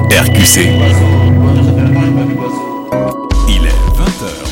RQC. Il est 20h.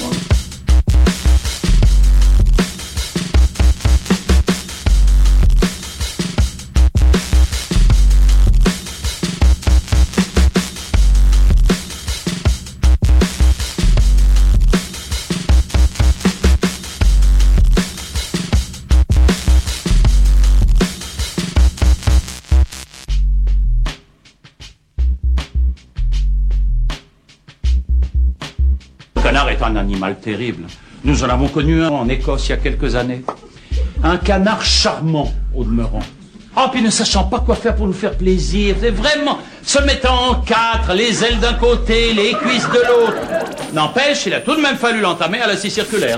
Le canard est un animal terrible. Nous en avons connu un en Écosse il y a quelques années. Un canard charmant, au demeurant. Oh, puis ne sachant pas quoi faire pour nous faire plaisir. C'est vraiment se mettant en quatre, les ailes d'un côté, les cuisses de l'autre. N'empêche, il a tout de même fallu l'entamer à la scie circulaire.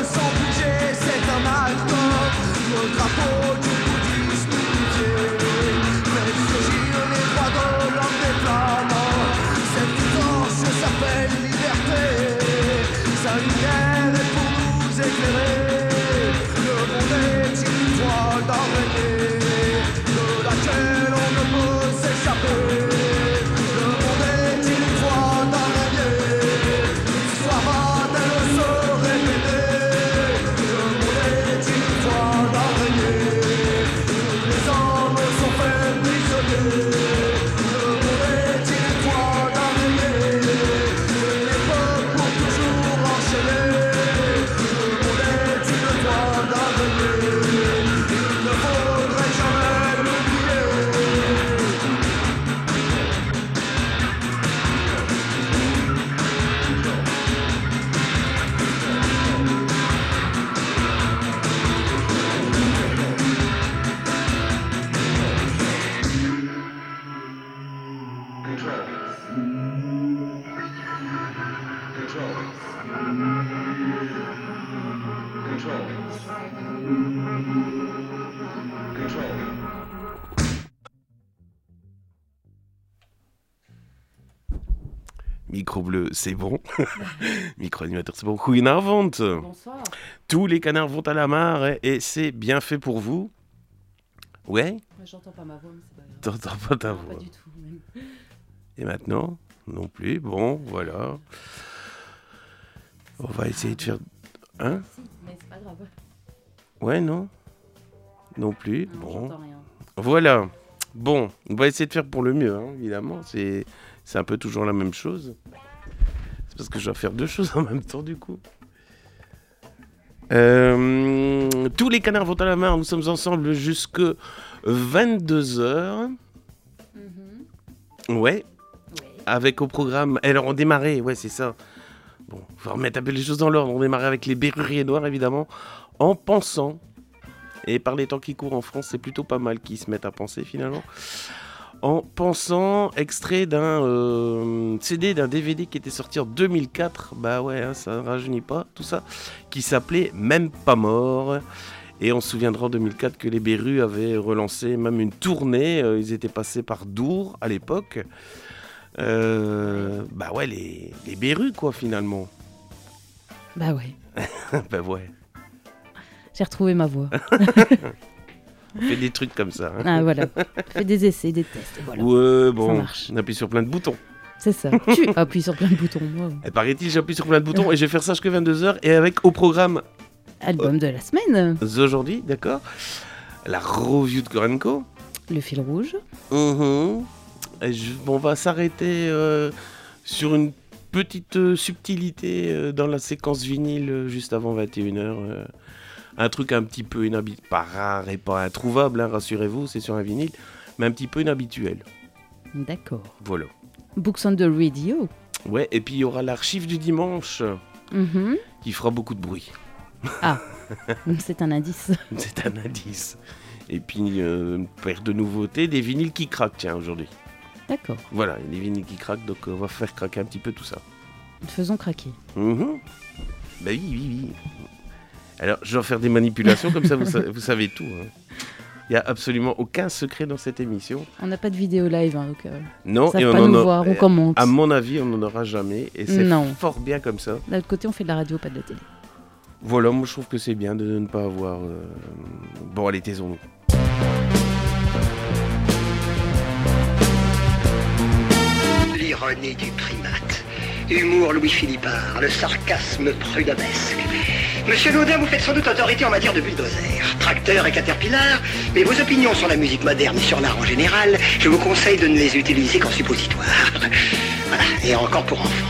Le drapeau du bouddhisme unifié. Micro bleu, c'est bon. Micro animateur, c'est bon. Goedenavond. Bonsoir. Tous les canards vont à la mare et c'est bien fait pour vous. Ouais. J'entends pas ma voix, mais c'est pas grave. T'entends pas ta Non, voix. pas du tout. Même. Et maintenant, non plus. Bon, voilà. On va essayer de faire... Hein? Si, mais c'est pas grave. Ouais, non? Non plus. Non, Bon. j'entends rien. Voilà. Bon, on va essayer de faire pour le mieux, hein, évidemment. C'est un peu toujours la même chose. C'est parce que je dois faire deux choses en même temps, du coup. Tous les canards vont à la mare. Nous sommes ensemble jusque 22h. Ouais. Ouais. Avec au programme... Alors, on démarrait, ouais, c'est ça. Bon, il faut remettre un peu les choses dans l'ordre. On démarrait avec les Berruriers Noirs, évidemment, en pensant... Et par les temps qui courent en France, c'est plutôt pas mal qu'ils se mettent à penser, finalement. En pensant, extrait d'un CD, d'un DVD qui était sorti en 2004. Bah ouais, hein, ça ne rajeunit pas, tout ça. Qui s'appelait Même pas mort. Et on se souviendra en 2004 que les Berus avaient relancé même une tournée. Ils étaient passés par Dour, à l'époque. Bah ouais, les Berus, quoi, finalement. Bah ouais. Bah ouais. J'ai retrouvé ma voix. On fait des trucs comme ça. Hein. Ah voilà. Fais des essais, des tests. Et voilà. Ouais, bon, Ça marche. on appuie sur plein de boutons. C'est ça. Tu appuies sur plein de boutons. Moi. Et paraît-il, j'appuie sur plein de boutons et je vais faire ça jusqu'à 22h. Et avec au programme Album de la semaine. aujourd'hui, d'accord, la review de Korenko. Le fil rouge. Et on va s'arrêter sur une petite subtilité dans la séquence vinyle juste avant 21h. Un truc un petit peu inhabituel, pas rare et pas introuvable, hein, rassurez-vous, c'est sur un vinyle, mais un petit peu inhabituel. D'accord. Voilà. Books on the Radio. Ouais, et puis il y aura l'archive du dimanche qui fera beaucoup de bruit. Ah, c'est un indice. C'est un indice. Et puis une paire de nouveautés, des vinyles qui craquent, tiens, aujourd'hui. D'accord. Voilà, des vinyles qui craquent, donc on va faire craquer un petit peu tout ça. Faisons craquer. Bah oui. Alors, je vais faire des manipulations, comme ça vous savez tout. Hein. Il n'y a absolument aucun secret dans cette émission. On n'a pas de vidéo live, hein, donc non, ça et va on pas en nous a, voir, on commente. À mon avis, on n'en aura jamais, et c'est fort bien comme ça. D'un autre côté, on fait de la radio, pas de la télé. Voilà, moi je trouve que c'est bien de ne pas avoir... Bon, allez, taisons-nous. L'ironie du primate. Humour Louis-Philippard, le sarcasme prudhommesque. Monsieur Laudin, vous faites sans doute autorité en matière de bulldozer, tracteur et caterpillar, mais vos opinions sur la musique moderne et sur l'art en général, je vous conseille de ne les utiliser qu'en suppositoire. Voilà, et encore pour enfants.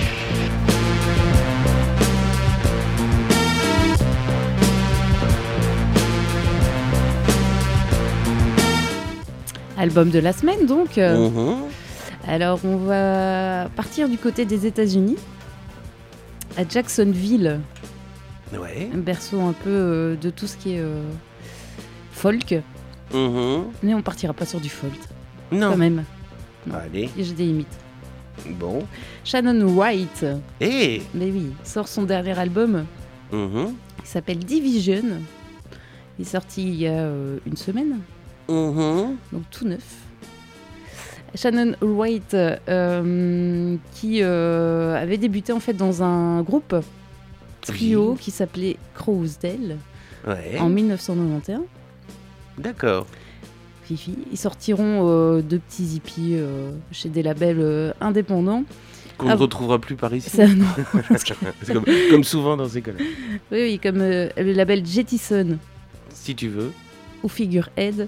Album de la semaine, donc. Alors, on va partir du côté des États-Unis, à Jacksonville. Ouais. Un berceau un peu de tout ce qui est folk. Mais on partira pas sur du folk. Non. Quand même. Non. Allez. J'ai des limites. Bon. Shannon Wright. Mais oui, sort son dernier album. Il s'appelle Division. Il est sorti il y a une semaine. Donc tout neuf. Shannon Wright qui avait débuté en fait dans un groupe trio qui s'appelait Crowsdale en 1991. D'accord. Fifi. Ils sortiront deux petits hippies chez des labels indépendants. Qu'on ne retrouvera plus par ici. Ça, non. C'est comme souvent dans ces cas-là. Oui, comme le label Jettison. Si tu veux. Ou Figurehead.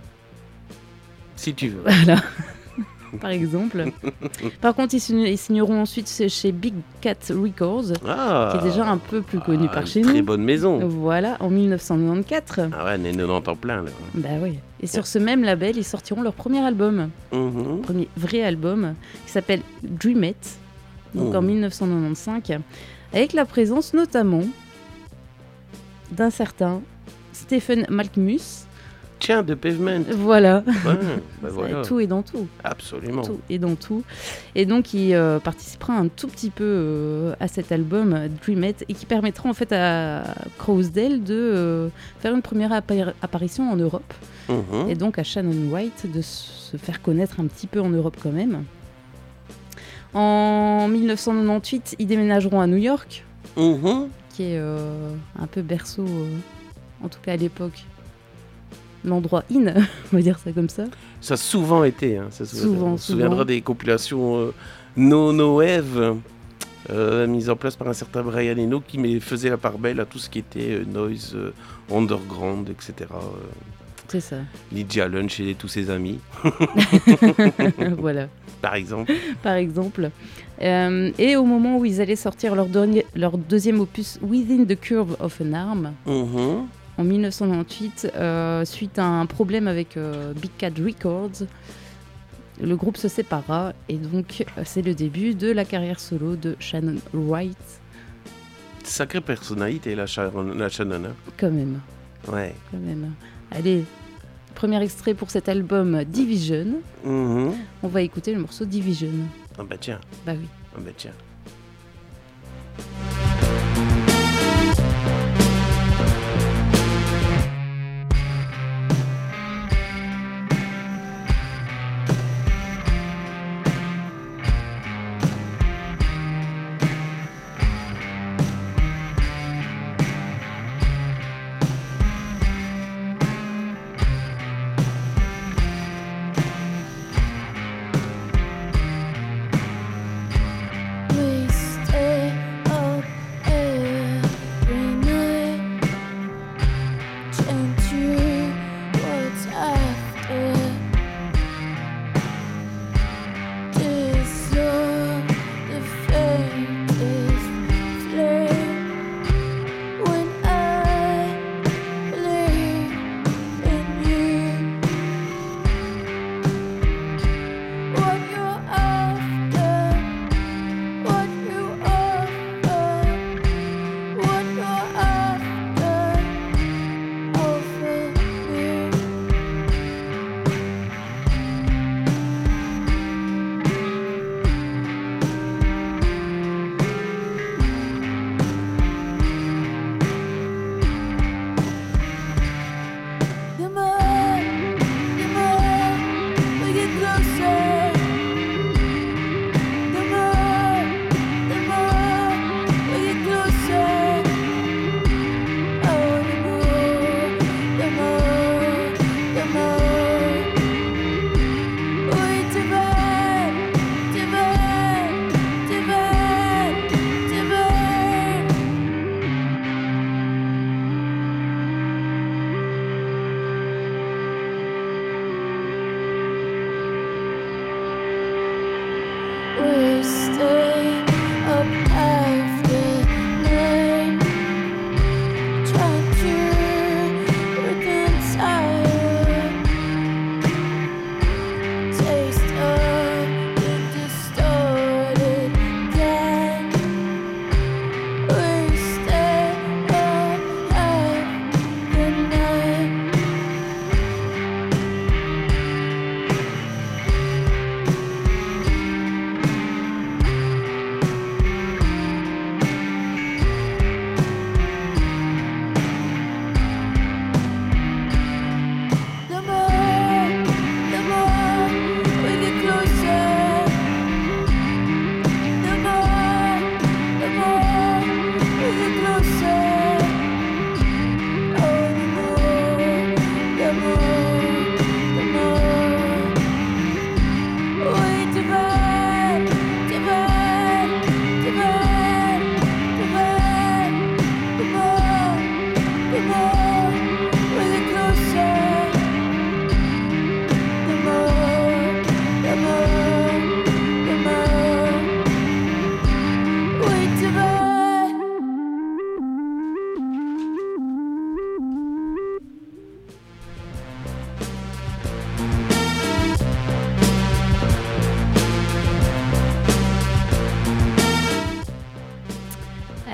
Si tu veux. Voilà. Par exemple. Par contre, ils signeront ensuite chez Big Cat Records, qui est déjà un peu plus connu par chez nous. Très bonne maison. Voilà, en 1994. Ah ouais, on est 90 en plein là. Bah oui. Et sur ce même label, ils sortiront leur premier album. Premier vrai album, qui s'appelle Dream It, donc en 1995, avec la présence notamment d'un certain Stephen Malkmus, Tiens, de Pavement. Voilà. Ouais, voilà. Tout est dans tout. Absolument. Tout est dans tout. Et donc, il participera un tout petit peu à cet album Dreamette et qui permettra en fait à Crossdale de faire une première apparition en Europe. Et donc à Shannon Wright de se faire connaître un petit peu en Europe quand même. En 1998, ils déménageront à New York, qui est un peu berceau, en tout cas à l'époque. L'endroit in, on va dire ça comme ça. Ça a souvent été. Souvent. On se souviendra des compilations No Eve mises en place par un certain Brian Eno qui faisait la part belle à tout ce qui était noise, underground, etc. C'est ça. Lydia Lunch et tous ses amis. Voilà. Par exemple. Et au moment où ils allaient sortir leur deuxième opus Within the Curve of an Arm, en 1998, suite à un problème avec Big Cat Records, le groupe se sépara et donc c'est le début de la carrière solo de Shannon Wright. Sacrée personnalité la Shannon. Hein. Quand même. Ouais. Quand même. Allez, premier extrait pour cet album Division. On va écouter le morceau Division. Ah bah tiens. Bah oui. Ah bah tiens. When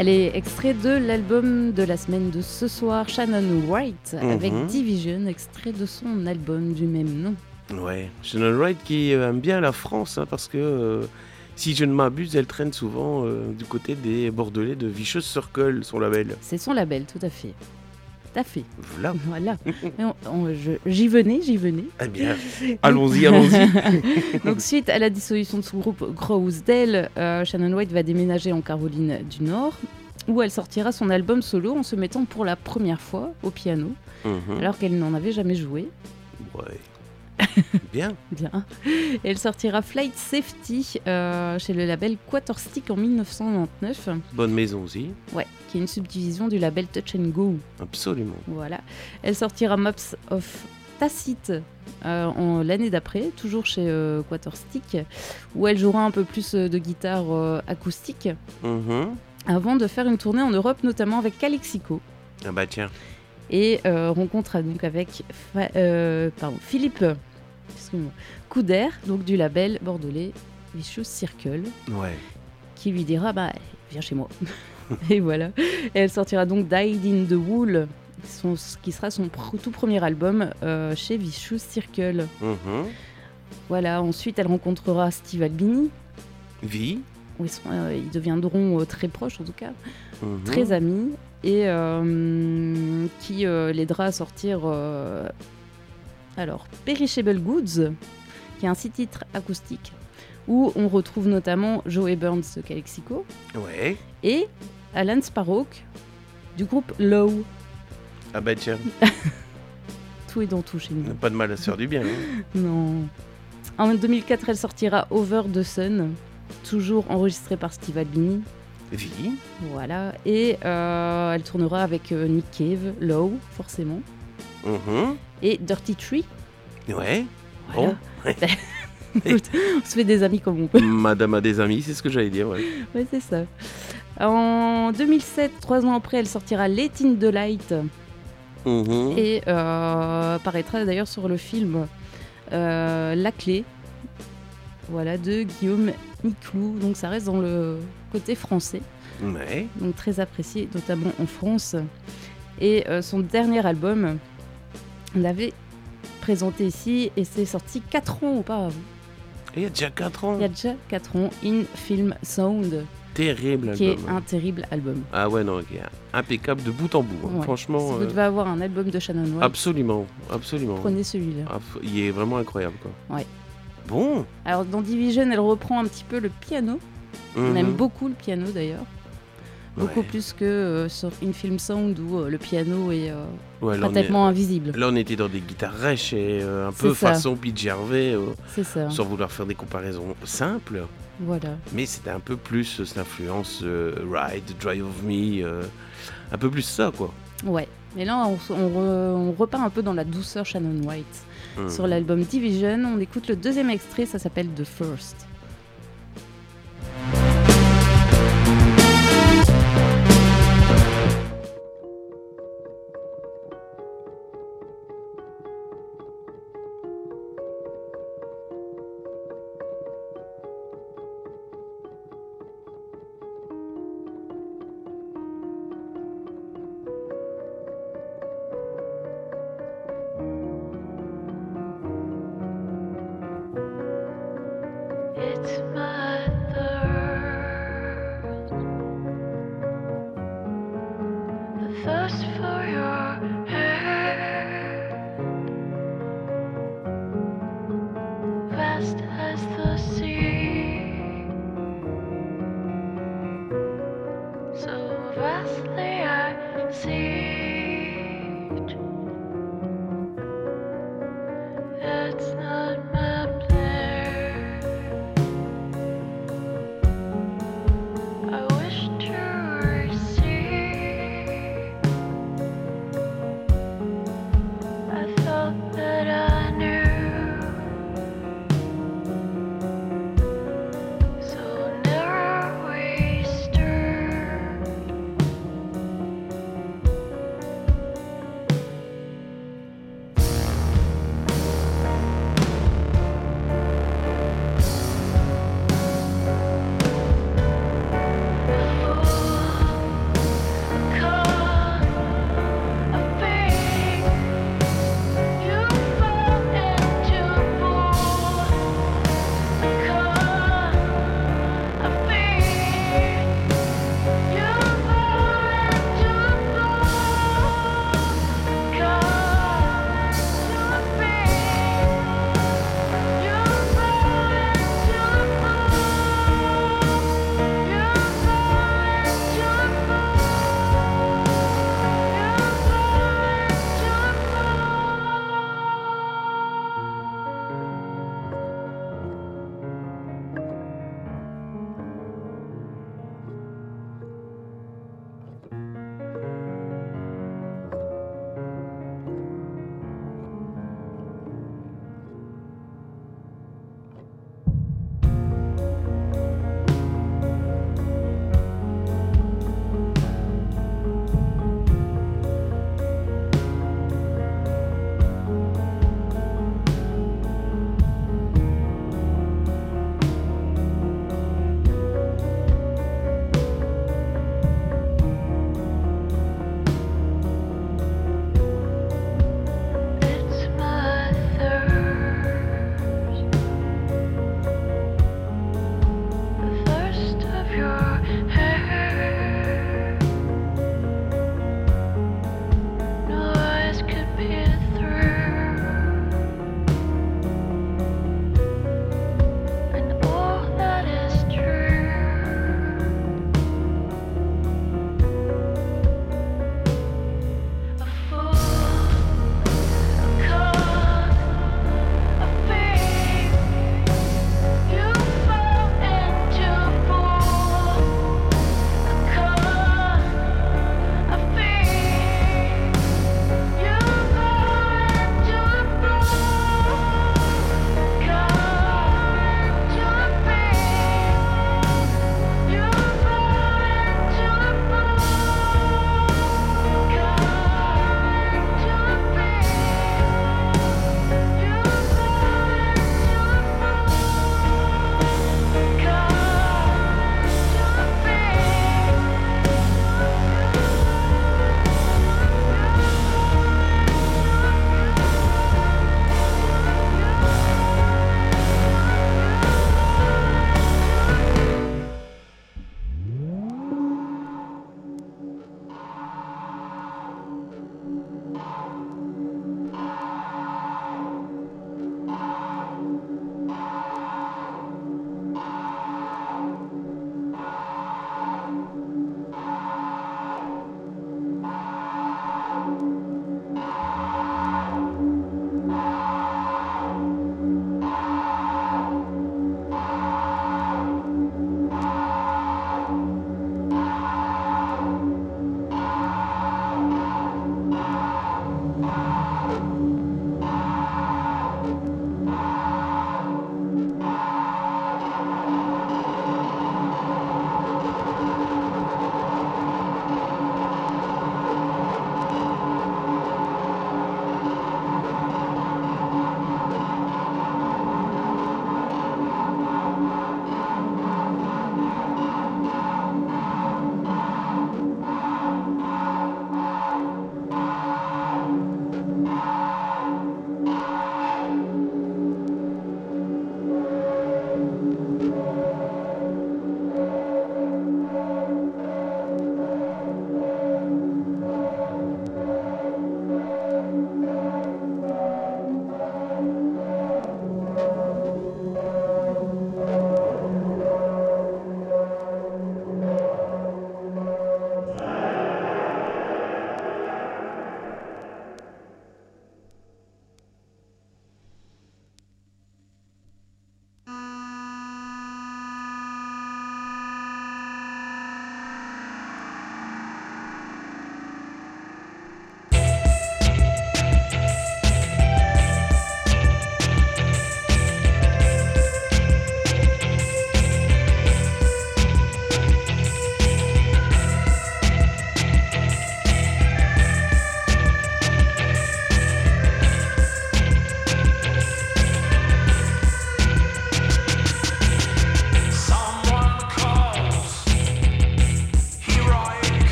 Allez, extrait de l'album de la semaine de ce soir, Shannon Wright, avec Division, extrait de son album du même nom. Ouais, Shannon Wright qui aime bien la France, hein, parce que si je ne m'abuse, elle traîne souvent du côté des Bordelais de Vicious Circle, son label. C'est son label, tout à fait. Tout à fait. Voilà. J'y venais. Eh bien, allons-y. Donc, suite à la dissolution de son groupe Grousdale, Shannon Wright va déménager en Caroline du Nord, où elle sortira son album solo en se mettant pour la première fois au piano, alors qu'elle n'en avait jamais joué. Ouais. Bien. Et elle sortira Flight Safety chez le label Quarterstick en 1999. Bonne maison aussi. Ouais, qui est une subdivision du label Touch and Go. Absolument. Voilà. Elle sortira Maps of Tacite l'année d'après, toujours chez Quarterstick, où elle jouera un peu plus de guitare acoustique, avant de faire une tournée en Europe, notamment avec Calexico. Ah bah tiens. Et rencontre donc avec Philippe Couder, donc du label bordelais Vicious Circle, qui lui dira viens chez moi. Et voilà. Et elle sortira donc Died in the Wool, qui sera son tout premier album chez Vicious Circle. Voilà. Ensuite, elle rencontrera Steve Albini. Ils deviendront très proches, en tout cas, très amis, et qui l'aidera à sortir Perishable Goods, qui est un 6 titres acoustique, où on retrouve notamment Joey Burns de Calexico et Alan Sparrock du groupe Low. Ah bah tiens. Tout est dans tout chez nous. Pas de mal à se faire du bien. Hein. Non. En 2004, elle sortira Over the Sun, toujours enregistré par Steve Albini. Voilà. Et elle tournera avec Nick Cave, Low, forcément. Et Dirty Tree. Ouais. Voilà. Bon. On se fait des amis comme on peut. Madame a des amis, c'est ce que j'allais dire. Ouais, c'est ça. En 2007, 3 ans après, elle sortira Let in the Light. Et paraîtra d'ailleurs sur le film La Clé, de Guillaume Niclou. Donc ça reste dans le côté français. Donc très apprécié, notamment en France. Et son dernier album, on l'avait présenté ici et c'est sorti 4 ans auparavant. Il y a déjà 4 ans. Il y a déjà 4 ans, In Film Sound. Terrible album. Qui est un terrible album. Ah ouais, non, qui est impeccable de bout en bout. Hein. Franchement. Si vous devez avoir un album de Shannon Wright. Absolument. Prenez celui-là. Il est vraiment incroyable, quoi. Ouais. Bon. Alors dans Division, elle reprend un petit peu le piano. On aime beaucoup le piano d'ailleurs. Beaucoup plus que sur In Film Sound où le piano est pratiquement invisible. Là, on était dans des guitares rêches et un peu façon Pete Gervais, sans vouloir faire des comparaisons simples. Voilà. Mais c'était un peu plus cette influence Ride, Drive of Me, un peu plus ça, quoi. Ouais. Mais là, on repart un peu dans la douceur Shannon Wright. Sur l'album Division, on écoute le deuxième extrait, ça s'appelle The First.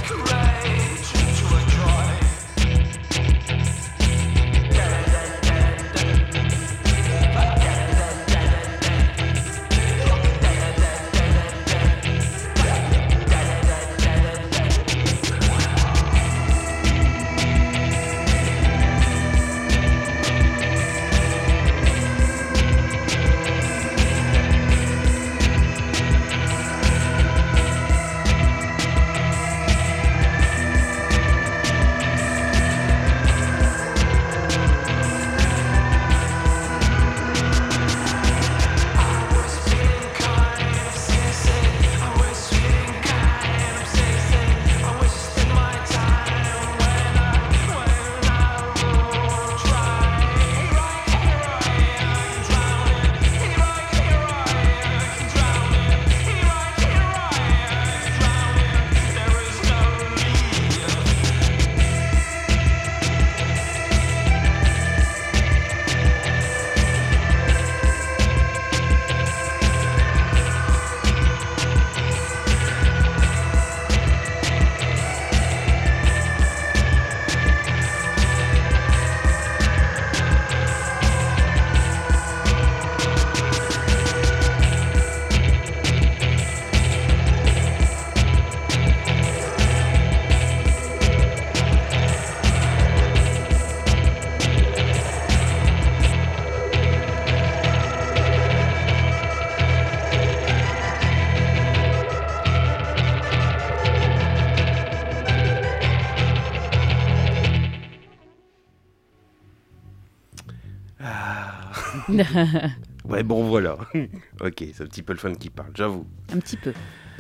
Ouais, bon, voilà. Ok, c'est un petit peu le fan qui parle, j'avoue. Un petit peu.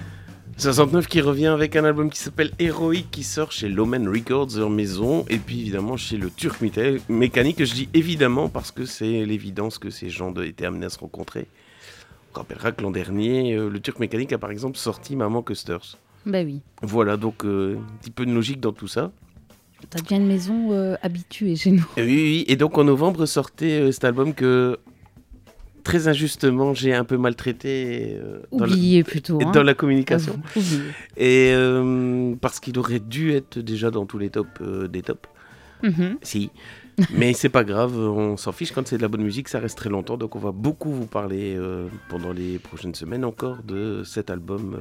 69 qui revient avec un album qui s'appelle Heroic, qui sort chez Lomen Records, leur maison, et puis évidemment chez le Turc Mécanique. Je dis évidemment parce que c'est l'évidence que ces gens étaient amenés à se rencontrer. On rappellera que l'an dernier, le Turc Mécanique a par exemple sorti Maman Custers. Bah oui. Voilà, donc un petit peu de logique dans tout ça. T'as bien une maison habituée chez nous. Oui, et donc en novembre sortait cet album que, très injustement, j'ai un peu maltraité dans la communication. Et parce qu'il aurait dû être déjà dans tous les tops des tops. Mm-hmm. Si. Mais c'est pas grave, on s'en fiche. Quand c'est de la bonne musique, ça reste très longtemps. Donc on va beaucoup vous parler pendant les prochaines semaines encore de cet album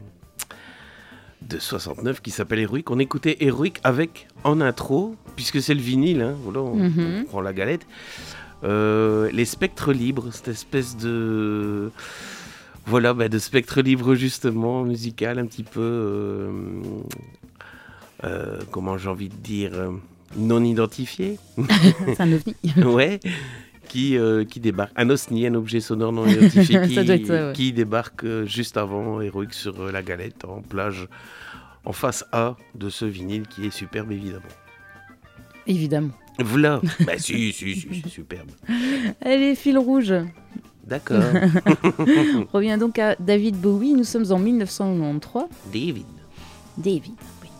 de 69 qui s'appelle Heroic. On écoutait Heroic avec, en intro, puisque c'est le vinyle, hein, voilà, on prend la galette, les spectres libres, cette espèce de... Voilà, de spectre libre justement, musical, un petit peu... comment j'ai envie de dire... non identifié. C'est un ovni. Ouais. Qui débarque, un osni, un objet sonore non identifié qui débarque juste avant Heroic sur la galette en plage en face A de ce vinyle qui est superbe évidemment. Voilà. Bah si, superbe. Allez, fil rouge. D'accord. On revient donc à David Bowie, nous sommes en 1993. David.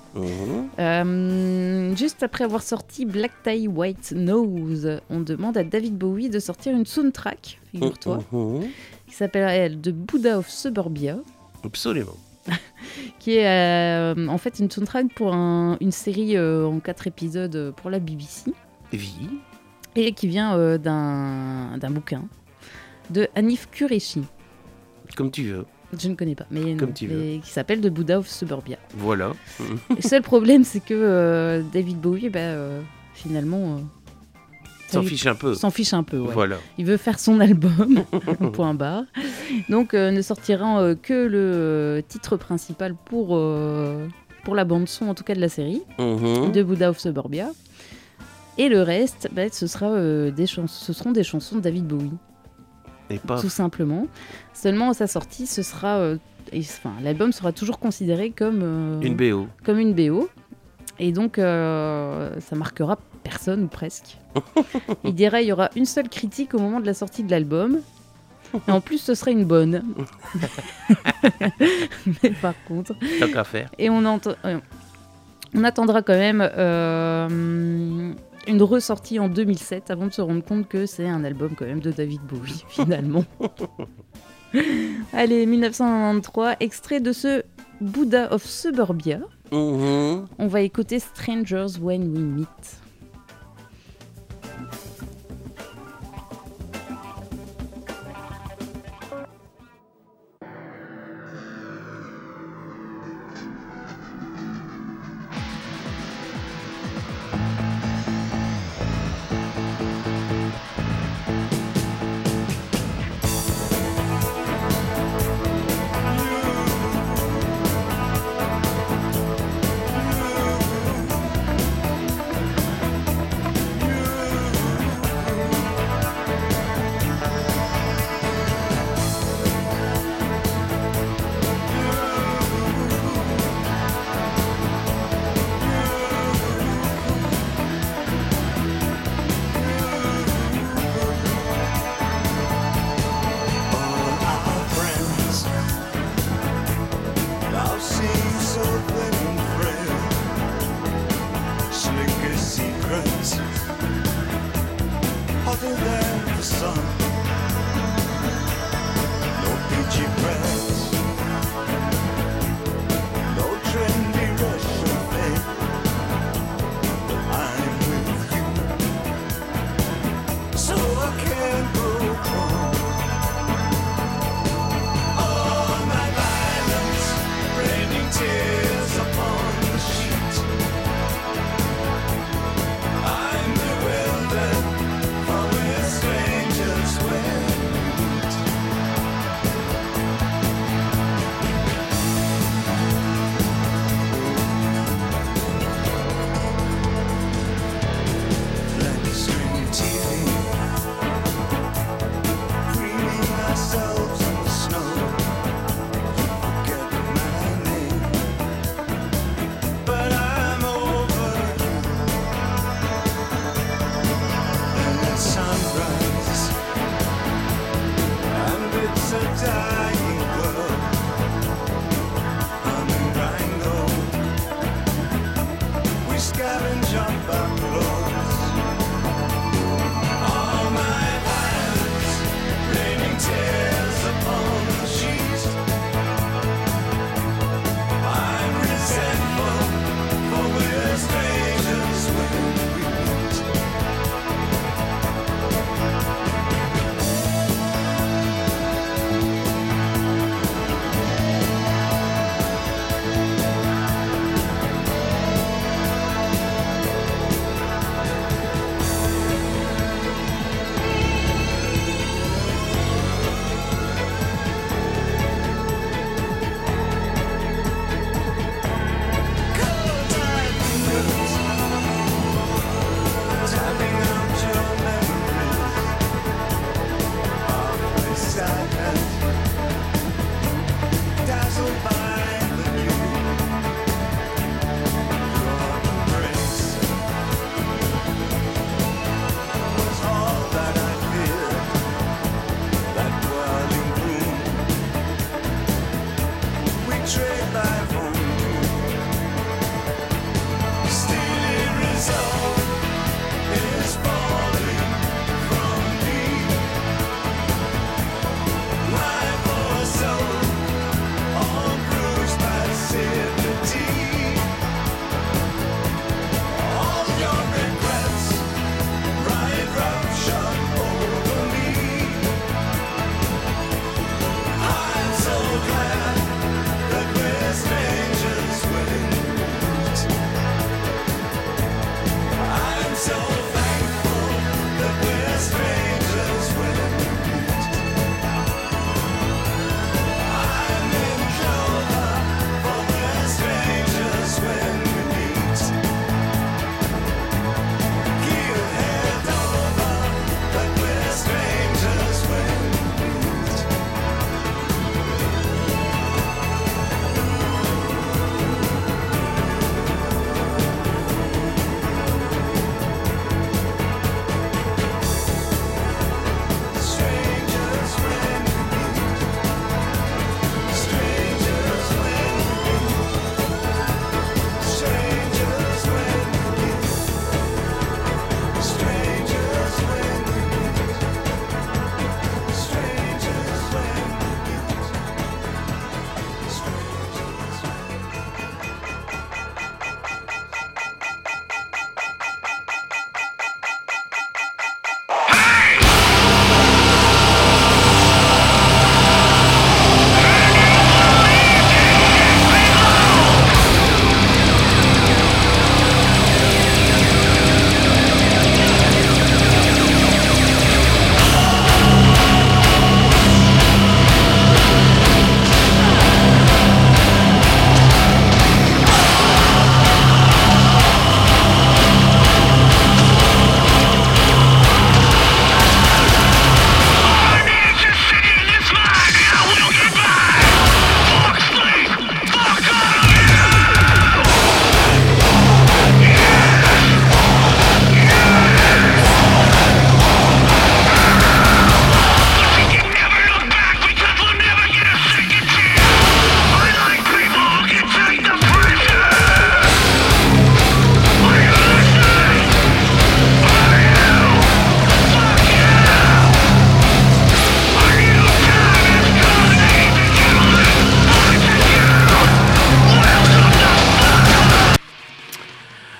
Juste après avoir sorti Black Tie White Nose, on demande à David Bowie de sortir une soundtrack, figure-toi, qui s'appelle The Buddha of Suburbia. Absolument. Qui est en fait une soundtrack pour une série en 4 épisodes pour la BBC. Oui. Et qui vient d'un bouquin de Hanif Kureishi. Comme tu veux. Je ne connais pas, mais qui s'appelle The Buddha of Suburbia. Voilà. Le seul problème, c'est que David Bowie, finalement... S'en fiche un peu. Ouais. Voilà. Il veut faire son album, point barre. Donc, ne sortira que le titre principal pour la bande-son, en tout cas de la série, The Buddha of Suburbia. Et le reste, ce seront des chansons de David Bowie. Et pas... Tout simplement. Seulement à sa sortie, l'album sera toujours considéré comme une BO. Comme une BO. Et donc, ça marquera personne ou presque. Il dirait il y aura une seule critique au moment de la sortie de l'album. Et en plus, ce serait une bonne. Mais par contre... Tant qu'à faire. Et on attendra quand même... une ressortie en 2007 avant de se rendre compte que c'est un album quand même de David Bowie, finalement. Allez, 1993, extrait de ce Buddha of Suburbia. On va écouter Strangers When We Meet.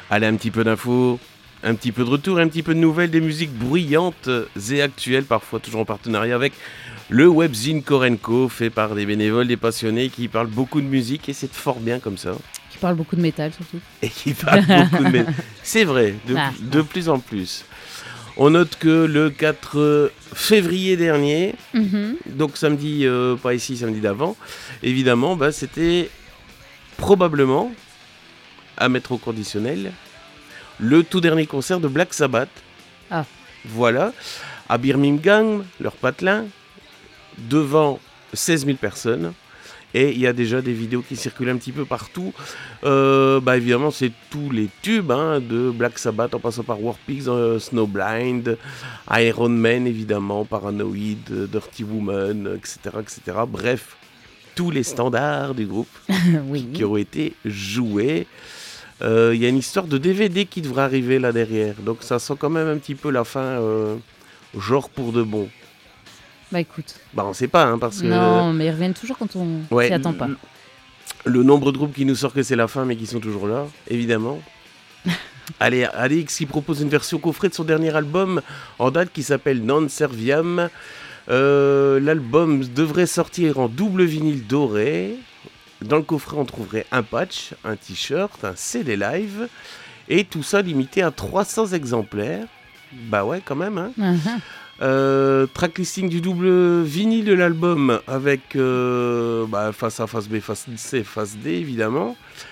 Allez, un petit peu d'infos, un petit peu de retour, un petit peu de nouvelles, des musiques bruyantes et actuelles, parfois toujours en partenariat avec le webzine Korenko, fait par des bénévoles, des passionnés qui parlent beaucoup de musique et c'est fort bien comme ça. Qui parlent beaucoup de métal surtout. Et qui parlent beaucoup de métal. C'est vrai, de plus en plus. On note que le 4 février dernier, donc samedi, pas ici, samedi d'avant, évidemment, c'était probablement, à mettre au conditionnel, le tout dernier concert de Black Sabbath. Ah. Voilà, à Birmingham, leur patelin, devant 16 000 personnes. Et il y a déjà des vidéos qui circulent un petit peu partout. Évidemment, c'est tous les tubes de Black Sabbath, en passant par War Pigs, Snowblind, Iron Man, évidemment, Paranoid, Dirty Woman, etc., etc. Bref, tous les standards du groupe qui ont été joués. Il y a une histoire de DVD qui devrait arriver là derrière. Donc ça sent quand même un petit peu la fin, genre pour de bon. Bah écoute. On sait pas, parce que... Non, mais ils reviennent toujours quand on s'y attend pas. Le nombre de groupes qui nous sortent que c'est la fin, mais qui sont toujours là, évidemment. Allez, Alix qui propose une version coffret de son dernier album en date qui s'appelle Non Serviam. L'album devrait sortir en double vinyle doré. Dans le coffret, on trouverait un patch, un t-shirt, un CD live. Et tout ça limité à 300 exemplaires. Bah ouais, quand même, track listing du double vinyle de l'album avec face A, face B, face C, face D évidemment.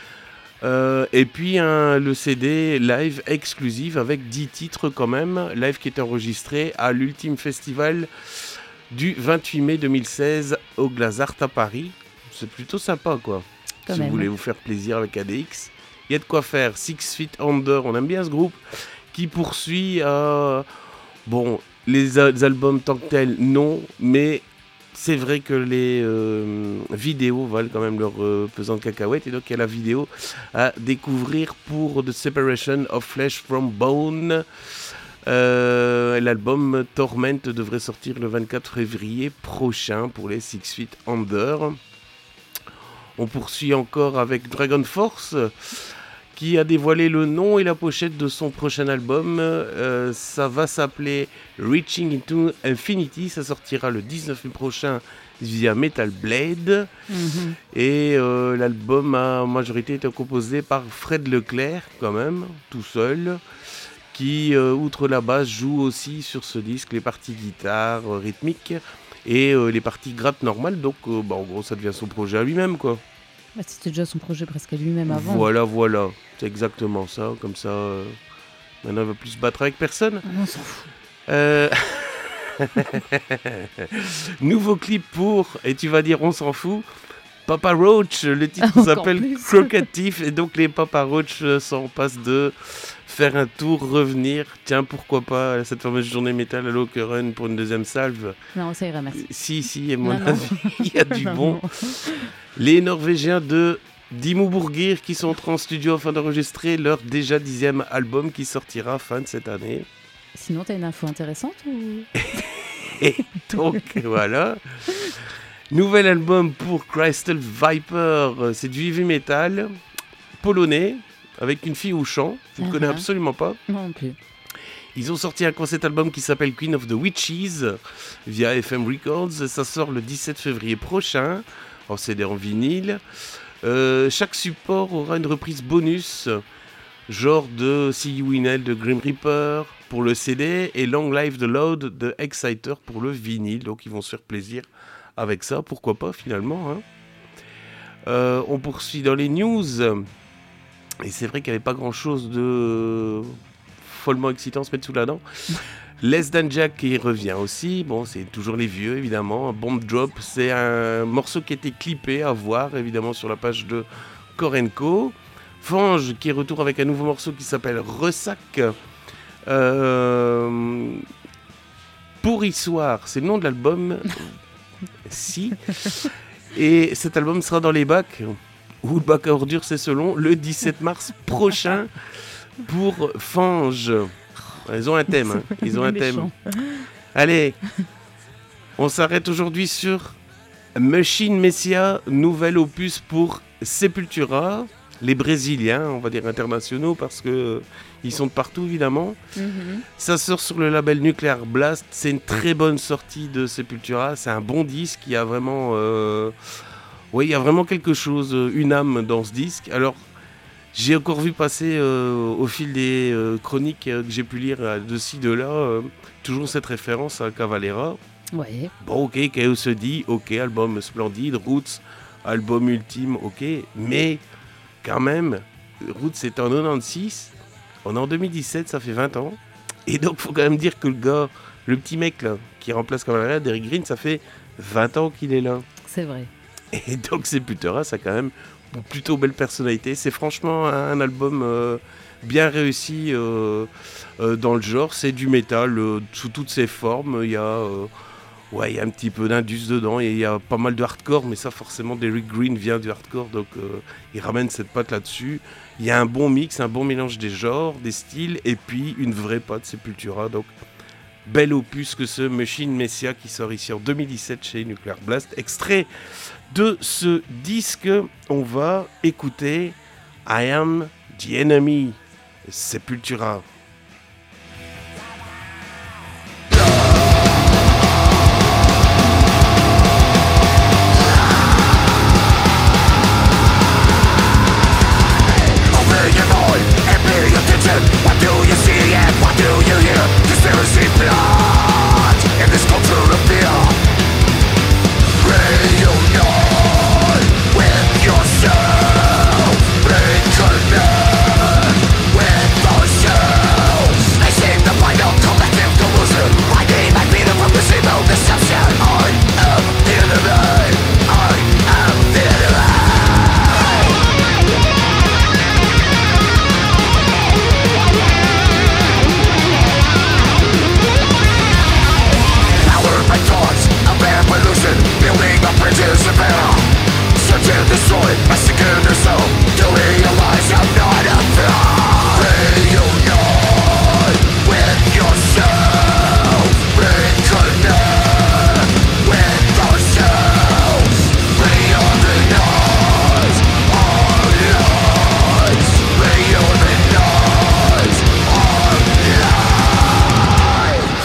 Et puis le CD live exclusif avec 10 titres quand même. Live qui est enregistré à l'Ultime Festival du 28 mai 2016 au Glazart à Paris. C'est plutôt sympa quoi. Si vous voulez vous faire plaisir avec ADX. Il y a de quoi faire. 6 Feet Under, on aime bien ce groupe qui poursuit les albums tant que tels, non, mais c'est vrai que les vidéos valent quand même leur pesant de cacahuètes. Et donc, il y a la vidéo à découvrir pour The Separation of Flesh from Bone. L'album Torment devrait sortir le 24 février prochain pour les 6 Feet Under. On poursuit encore avec Dragon Force, qui a dévoilé le nom et la pochette de son prochain album. Ça va s'appeler Reaching into Infinity. Ça sortira le 19 mai prochain via Metal Blade. Et l'album a en majorité été composé par Fred Leclerc, quand même, tout seul, qui, outre la basse, joue aussi sur ce disque les parties guitare rythmiques et les parties gratte normales. Donc, en gros, ça devient son projet à lui-même, quoi. C'était déjà son projet presque à lui-même avant. Voilà. C'est exactement ça. Comme ça, maintenant, il ne va plus se battre avec personne. On s'en fout. Nouveau clip pour, et tu vas dire on s'en fout, Papa Roach. Le titre s'appelle Crooked Thief. Et donc, les Papa Roach s'en passent de faire un tour, revenir. Tiens, pourquoi pas cette fameuse journée métal à Lokeren pour une deuxième salve. Non, ça ira, merci. Si, à mon avis, il y a du bon. Les Norvégiens de Dimmu Borgir qui sont entrés en studio afin d'enregistrer leur déjà 10e album qui sortira fin de cette année. Sinon, t'as une info intéressante ou... Et donc, voilà. Nouvel album pour Crystal Viper, c'est du heavy metal polonais avec une fille au chant. Je ne connais absolument pas. Non plus. Ils ont sorti un concept album qui s'appelle Queen of the Witches via FM Records. Ça sort le 17 février prochain en CD en vinyle. Chaque support aura une reprise bonus, genre de See You in Hell de Grim Reaper pour le CD et Long Live the Loud de Exciter pour le vinyle. Donc ils vont se faire plaisir avec ça, pourquoi pas finalement. On poursuit dans les news. Et c'est vrai qu'il n'y avait pas grand chose de follement excitant à se mettre sous la dent. Less Than Jack qui revient aussi. Bon, c'est toujours les vieux évidemment. Bomb Drop, c'est un morceau qui a été clippé à voir évidemment sur la page de Korenko. Fange qui retourne avec un nouveau morceau qui s'appelle Ressac. Pourrissoir, c'est le nom de l'album. Si. Et cet album sera dans les bacs, ou le bac à ordures, c'est selon, le 17 mars prochain pour Fange. Ils ont un thème. Ils ont un thème. Allez, on s'arrête aujourd'hui sur Machine Messiah, nouvel opus pour Sepultura. les Brésiliens, on va dire internationaux, parce que ils sont de partout évidemment. Ça sort sur le label Nuclear Blast. C'est une très bonne sortie de Sepultura. C'est un bon disque. Il y a vraiment, il y a vraiment quelque chose, une âme dans ce disque. Alors, j'ai encore vu passer au fil des chroniques que j'ai pu lire de ci, de là, toujours cette référence à Cavalera. Ouais. Bon, ok, Chaos se dit, ok, album splendide, Roots, album ultime, ok, mais quand même, Roots c'est en 96, on est en 2017, ça fait 20 ans, et donc faut quand même dire que le gars, le petit mec là, qui remplace Cavalera, Derrick Green, ça fait 20 ans qu'il est là. C'est vrai. Et donc Sepultura, ça a quand même une plutôt belle personnalité, c'est franchement un album bien réussi dans le genre, c'est du métal sous toutes ses formes, il y a un petit peu d'indus dedans, et il y a pas mal de hardcore, mais ça forcément Derrick Green vient du hardcore, donc il ramène cette patte là-dessus. Il y a un bon mix, un bon mélange des genres, des styles, et puis une vraie patte Sepultura, donc bel opus que ce Machine Messiah qui sort ici en 2017 chez Nuclear Blast. Extrait de ce disque, on va écouter I Am the Enemy, Sepultura. What do you see and what do you hear? Conspiracy plot in this culture of fear. Reunite with yourself. Reconnect with ourselves. They seem to find a collective delusion. Finding my freedom from this evil deception. I am the enemy. I am the enemy. Building up bridges of air. Search and destroy, massacre yourself to realize you're not a fraud. Reunite with yourself. Reconnect with ourselves. Reorganize our lives. Reorganize our lives.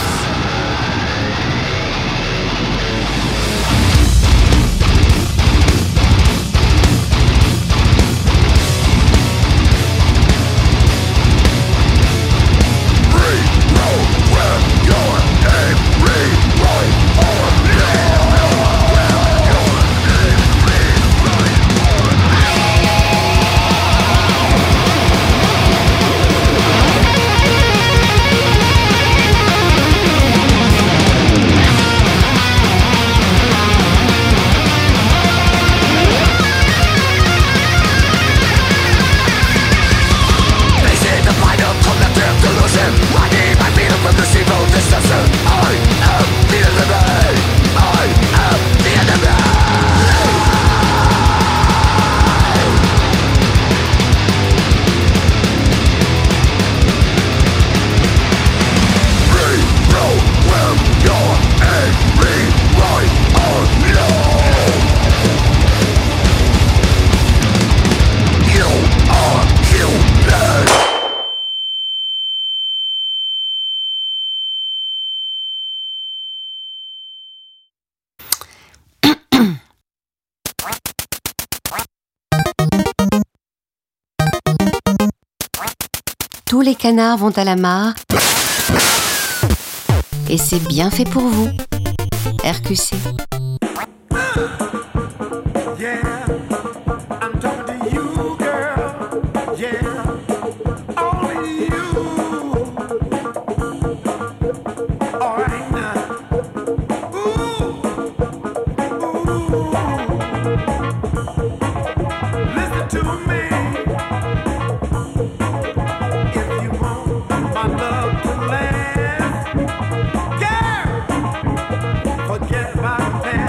Tous les canards vont à la mare. Et c'est bien fait pour vous. RQC. Forget my past.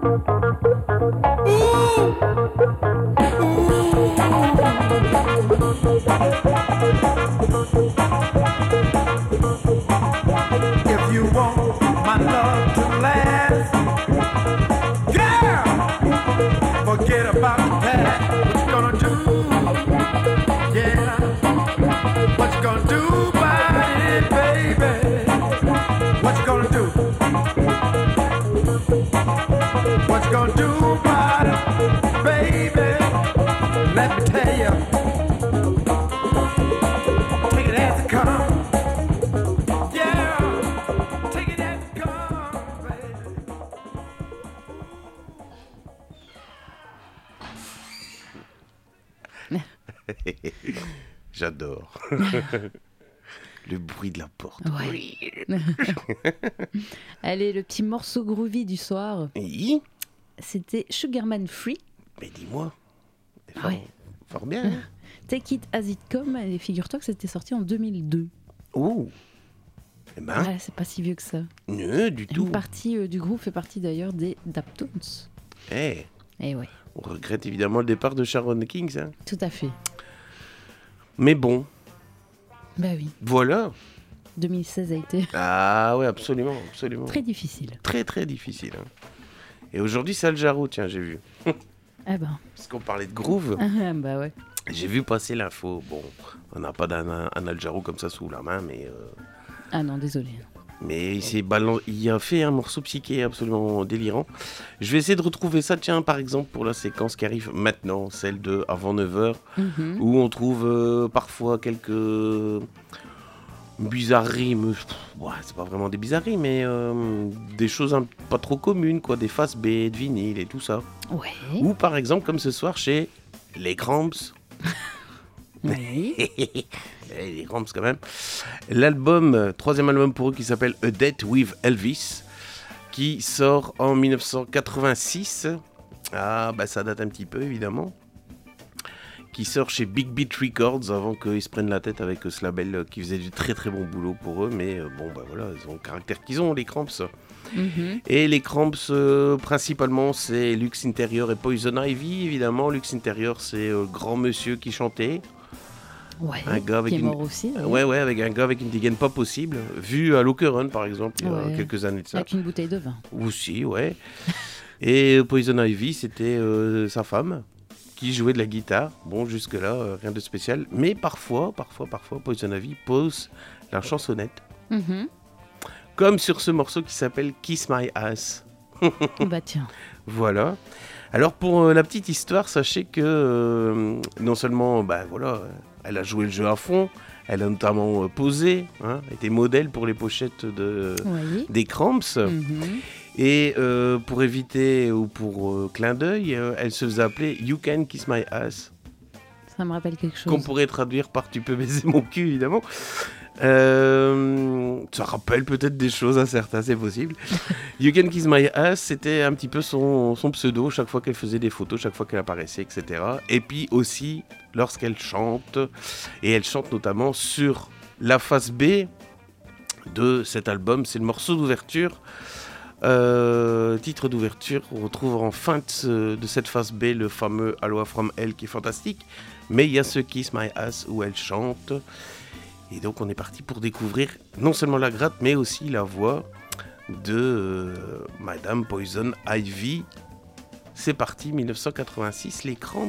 If you want my love to last, yeah, forget about the past. What you gonna do? Yeah, what you gonna do about it, baby? What you gonna do? What you gonna do about it, baby? Let me tell you. Take it as it comes. J'adore. Le bruit de la porte. Ouais. Allez, le petit morceau groovy du soir. Oui. C'était Sugarman Free. Mais dis-moi. Fort bien. Hein. Take It As It Come. Et figure-toi que c'était sorti en 2002. Oh. Eh ben. Ouais, c'est pas si vieux que ça. Non, du tout. Une partie du groupe fait partie d'ailleurs des Daptones. Eh. Et ouais. On regrette évidemment le départ de Sharon Kings. Hein. Tout à fait. Mais bon. Bah oui. Voilà. 2016 a été. Ah ouais, absolument, absolument. Très difficile. Très très difficile. Hein. Et aujourd'hui, c'est Al Jarreau, tiens, j'ai vu. Ah ben. Parce qu'on parlait de groove. Bah ouais. J'ai vu passer l'info. Bon, on n'a pas un Al Jarreau comme ça sous la main, mais. Ah non, désolé. Mais il a fait un morceau psyché absolument délirant. Je vais essayer de retrouver ça, tiens, par exemple, pour la séquence qui arrive maintenant, celle de avant 9h, où on trouve parfois quelques bizarreries. C'est pas vraiment des bizarreries, mais des choses pas trop communes, quoi, des faces B, de vinyle et tout ça. Ouais. Ou par exemple, comme ce soir, chez les Cramps. Oui. Les Cramps quand même. L'album, troisième album pour eux qui s'appelle A Date with Elvis, qui sort en 1986. Ah bah ça date un petit peu évidemment. Qui sort chez Big Beat Records avant qu'ils se prennent la tête avec ce label qui faisait du très très bon boulot pour eux. Mais bon bah voilà, ils ont le caractère qu'ils ont, les Cramps. Et les Cramps, principalement, c'est Lux Interior et Poison Ivy, évidemment. Lux Interior, c'est le grand monsieur qui chantait. Ouais, un gars avec qui est mort aussi. Ouais, avec un gars avec une dégaine pas possible, vu à Lockeren par exemple, il y a quelques années de ça. Avec une bouteille de vin. Aussi, ouais. Et Poison Ivy, c'était sa femme qui jouait de la guitare. Bon, jusque-là, rien de spécial. Mais parfois, Poison Ivy pose la chansonnette. Comme sur ce morceau qui s'appelle Kiss My Ass. Bah tiens. Voilà. Alors pour la petite histoire, sachez que non seulement, elle a joué le jeu à fond, elle a notamment posé, était modèle pour les pochettes des Cramps. Et pour éviter ou pour clin d'œil, elle se faisait appeler You Can Kiss My Ass. Ça me rappelle quelque chose. Qu'on pourrait traduire par Tu peux baiser mon cul, évidemment. Ça rappelle peut-être des choses à certains, c'est possible. You Can Kiss My Ass, c'était un petit peu son pseudo chaque fois qu'elle faisait des photos, chaque fois qu'elle apparaissait, etc. Et puis aussi lorsqu'elle chante, et elle chante notamment sur la face B de cet album, c'est le morceau d'ouverture. Titre d'ouverture, on retrouve en fin de cette face B le fameux Aloha From Hell qui est fantastique, mais il y a ce Kiss My Ass où elle chante. Et donc on est parti pour découvrir non seulement la gratte, mais aussi la voix de Madame Poison Ivy. C'est parti, 1986, les Cramps.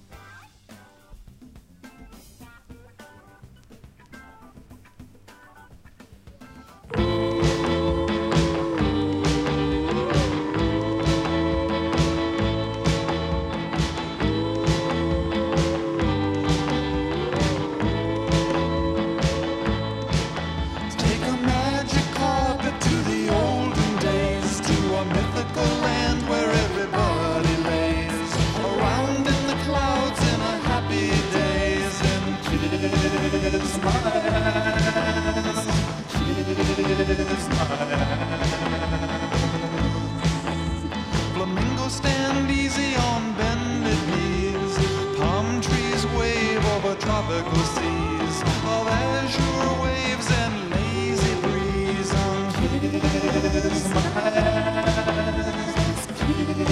Flamingos stand easy on bended knees. Palm trees wave over tropical seas of azure waves and lazy breeze on Kiss My Ass.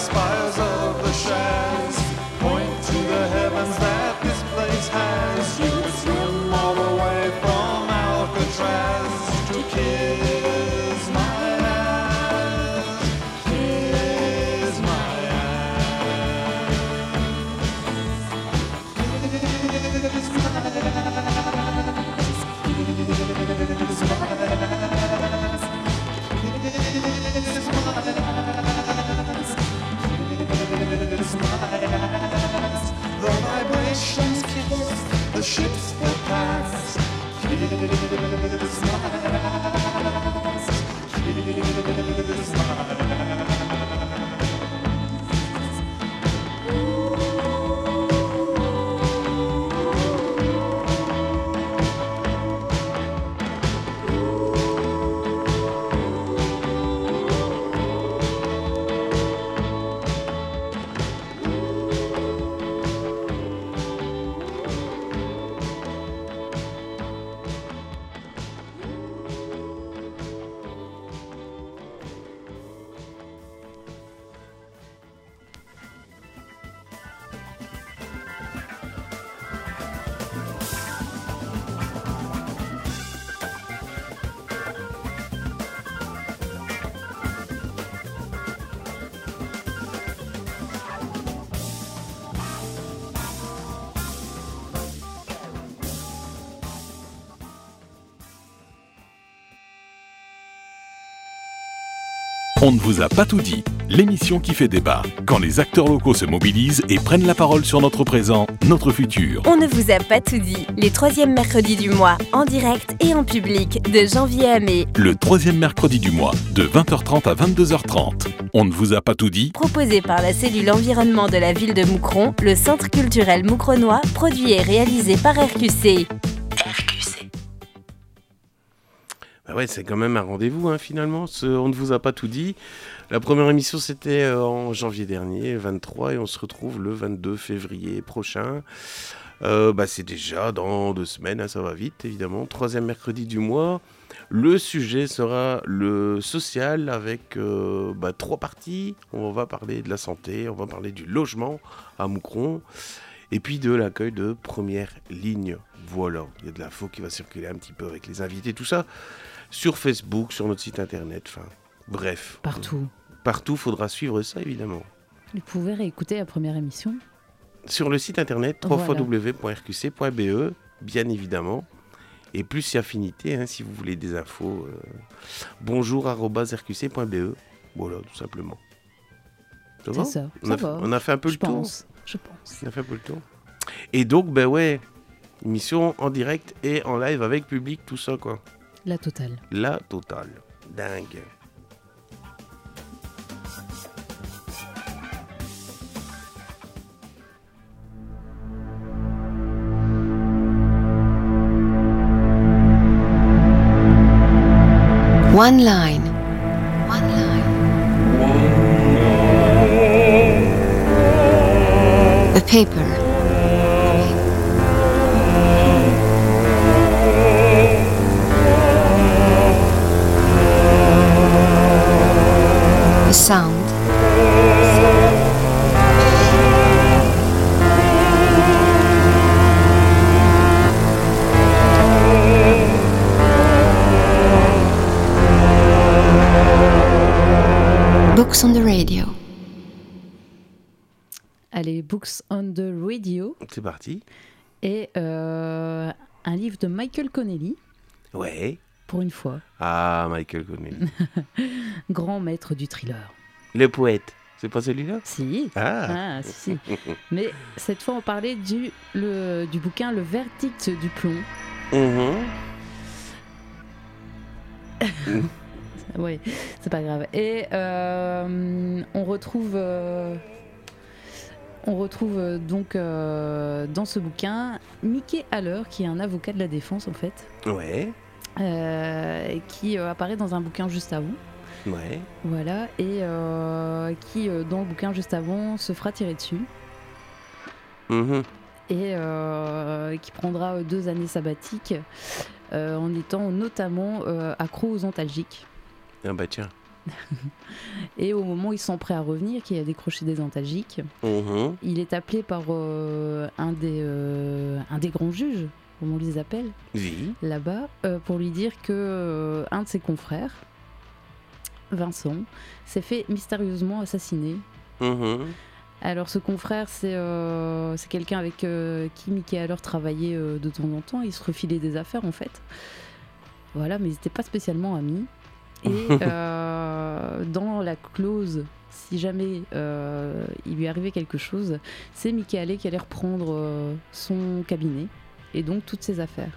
spires of the shaz point to the heavens that this place has. You would swim all the way from Alcatraz to kiss my ass, kiss my ass, kiss my ass, kiss my ass. The vibrations kiss, the ships will pass. Kiss my ass, kiss my ass. On ne vous a pas tout dit, l'émission qui fait débat, quand les acteurs locaux se mobilisent et prennent la parole sur notre présent, notre futur. On ne vous a pas tout dit, les 3e mercredis du mois, en direct et en public, de janvier à mai. Le 3e mercredi du mois, de 20h30 à 22h30. On ne vous a pas tout dit. Proposé par la cellule environnement de la ville de Moucron, le centre culturel moucronois, produit et réalisé par RQC. Bah ouais, c'est quand même un rendez-vous hein, finalement. On ne vous a pas tout dit. La première émission c'était en janvier dernier, 23, et on se retrouve le 22 février prochain. C'est déjà dans 2 semaines, hein, ça va vite évidemment. 3e mercredi du mois. Le sujet sera le social avec 3 parties. On va parler de la santé, on va parler du logement à Moucron. Et puis de l'accueil de première ligne. Voilà, il y a de l'info qui va circuler un petit peu avec les invités, tout ça. Sur Facebook, sur notre site internet, enfin, bref. Partout. Partout, faudra suivre ça, évidemment. Vous pouvez réécouter la première émission. Sur le site internet, www.rqc.be, bien évidemment. Et plus si affinité, hein, si vous voulez des infos, bonjour@rqc.be. Voilà, tout simplement. Ça va ? Ça va. On a fait un peu le tour. Je pense. On a fait un peu le tour. Et donc, émission en direct et en live avec public, tout ça, quoi. La totale. La totale. Dingue. One line. A paper. A sound. Books on the radio. Allez, Books on the radio. C'est parti. Et un livre de Michael Connelly. Ouais. Pour une fois. Ah, Michael Connelly. Grand maître du thriller. Le poète. C'est pas celui-là ? Si. Si. Mais cette fois, on parlait du bouquin Le verdict du plomb. Ouais, c'est pas grave. Et on retrouve donc dans ce bouquin Mickey Haller, qui est un avocat de la défense en fait. Ouais. Qui apparaît dans un bouquin juste avant. Ouais. Voilà, et qui dans le bouquin juste avant se fera tirer dessus. Et qui prendra 2 années sabbatiques en étant notamment accro aux antalgiques. Ah bah tiens. Et au moment où ils sont prêts à revenir, qu'il a décroché des antalgiques, il est appelé par un des grands juges, comme on les appelle, là-bas, pour lui dire que un de ses confrères, Vincent, s'est fait mystérieusement assassiner. Alors ce confrère, c'est quelqu'un avec qui Mickey Haller travaillait de temps en temps. Ils se refilaient des affaires en fait. Voilà, mais ils n'étaient pas spécialement amis. Et dans la clause, si jamais il lui arrivait quelque chose, c'est Mickey Haller qui allait reprendre son cabinet et donc toutes ses affaires.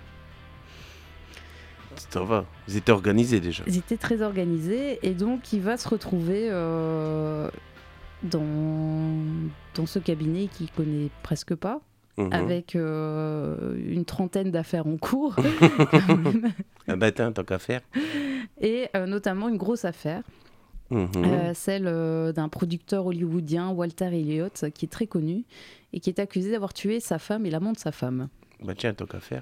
Ça va, ils étaient organisés déjà. Ils étaient très organisés et donc il va se retrouver dans ce cabinet qu'il connaît presque pas, avec une trentaine d'affaires en cours. Ah bah tant qu'à faire. Et notamment une grosse affaire, celle d'un producteur hollywoodien, Walter Elliott, qui est très connu et qui est accusé d'avoir tué sa femme et l'amant de sa femme. Bah tiens, tant qu'à faire.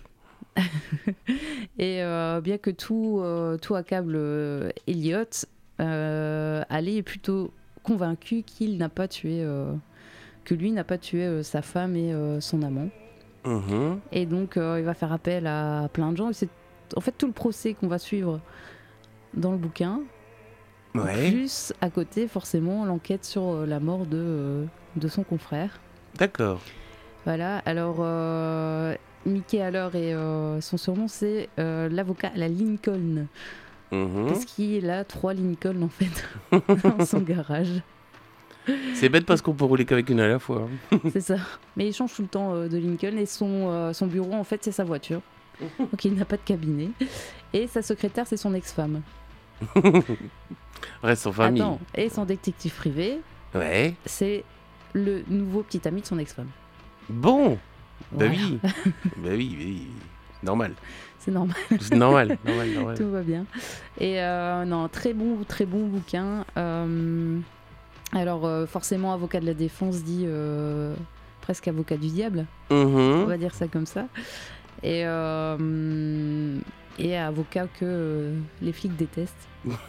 Et bien que tout accable Elliott, Ali est plutôt convaincu qu'il n'a pas tué, que lui n'a pas tué sa femme et son amant. Et donc il va faire appel à plein de gens. Et c'est en fait tout le procès qu'on va suivre dans le bouquin. Plus à côté forcément l'enquête sur la mort de son confrère. D'accord. Voilà. Alors Mickey Haller et son surnom c'est l'avocat à la Lincoln. Parce qu'il a 3 Lincoln en fait dans son garage. C'est bête parce qu'on peut rouler qu'avec une à la fois. C'est ça. Mais il change tout le temps de Lincoln et son bureau en fait c'est sa voiture. Donc il n'a pas de cabinet. Et sa secrétaire c'est son ex-femme. Reste en famille. Attends, et son détective privé, c'est le nouveau petit ami de son ex-femme. Bon, voilà. Bah oui, normal. C'est normal. C'est normal. Tout va bien. Et non, très bon bouquin. Alors forcément, avocat de la défense dit presque avocat du diable. On va dire ça comme ça. Et avocat que les flics détestent.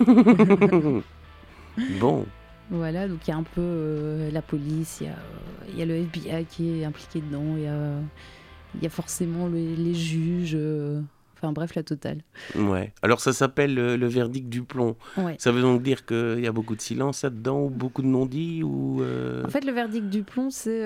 Bon. Voilà, donc il y a un peu la police, il y a le FBI qui est impliqué dedans, il y a forcément les juges, enfin bref, la totale. Ouais. Alors ça s'appelle le verdict du plomb. Ouais. Ça veut donc dire qu'il y a beaucoup de silence là-dedans, ou beaucoup de non-dits ou En fait, le verdict du plomb, c'est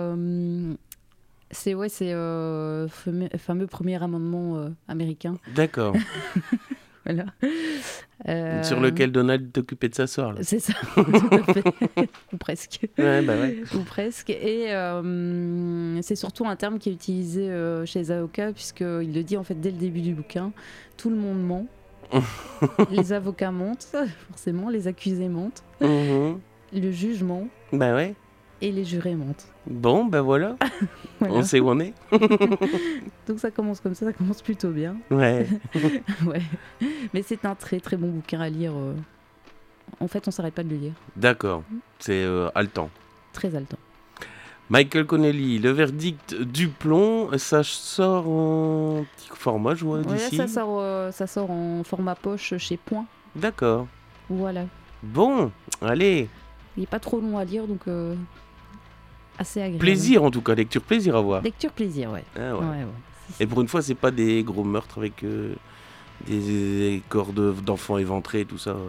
le fameux premier amendement américain. D'accord. Voilà. Sur lequel Donald t'occupait de s'asseoir. C'est ça, tout à fait. Ou presque. Ouais. Ou presque. Et c'est surtout un terme qui est utilisé chez les avocats, puisqu'il le dit en fait dès le début du bouquin. Tout le monde ment. Les avocats mentent, forcément. Les accusés mentent. Le juge ment. Bah ouais. Et les jurés mentent. Bon, ben voilà. On sait où on est. Donc ça commence comme ça commence plutôt bien. Ouais. Ouais. Mais c'est un très très bon bouquin à lire. En fait, on s'arrête pas de le lire. D'accord. C'est haletant. Très haletant. Michael Connelly, le verdict du plomb, ça sort en petit format, je vois d'ici. Ça sort en format poche chez Point. D'accord. Voilà. Bon, allez. Il n'est pas trop long à lire, donc assez agréable. Plaisir en tout cas, lecture plaisir à voir. Lecture plaisir, ouais. Ah ouais. Et pour une fois, c'est pas des gros meurtres avec des corps d'enfants éventrés, tout ça.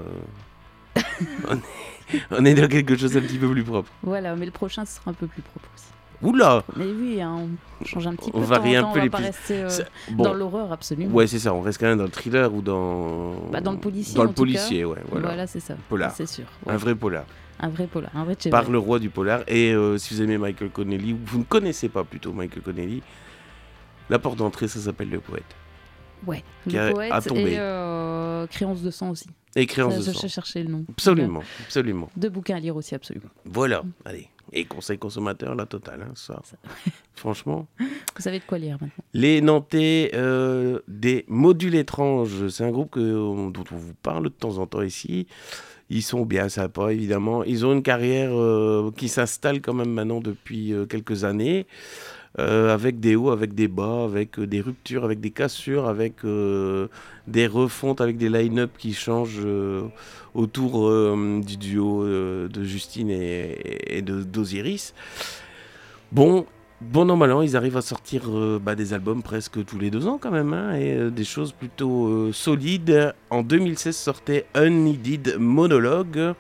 On est dans quelque chose un petit peu plus propre. Voilà, mais le prochain, ce sera un peu plus propre aussi. Oula! Mais oui, hein, on change un petit peu. On varie un peu les les pas rester dans l'horreur, absolument. Ouais, c'est ça, on reste quand même dans le thriller ou dans... dans le policier, dans le policier, ouais. Voilà, c'est ça. Polar. C'est sûr. Ouais. Un vrai polar. Un vrai polar, un vrai Par le roi du polar. Et si vous aimez Michael Connelly, ou vous ne connaissez pas plutôt Michael Connelly, la porte d'entrée, ça s'appelle Le Poète. Ouais, Le Poète et Créance de sang aussi. Et Créance de sang. Je cherchais le nom. Absolument. 2 bouquins à lire aussi, absolument. Voilà, allez. Et conseil consommateur, la totale, hein, ça. Franchement. Vous savez de quoi lire maintenant. Les Nantais des Modules Étranges, c'est un groupe dont on vous parle de temps en temps ici. Ils sont bien sympas, évidemment. Ils ont une carrière qui s'installe quand même maintenant depuis quelques années. avec des hauts, avec des bas, avec des ruptures, avec des cassures, avec des refontes, avec des line-up qui changent autour du duo de Justine et d'Osiris. Bon an, mal an, ils arrivent à sortir des albums presque tous les 2 ans quand même, hein, et des choses plutôt solides. En 2016 sortait Unneeded Monologue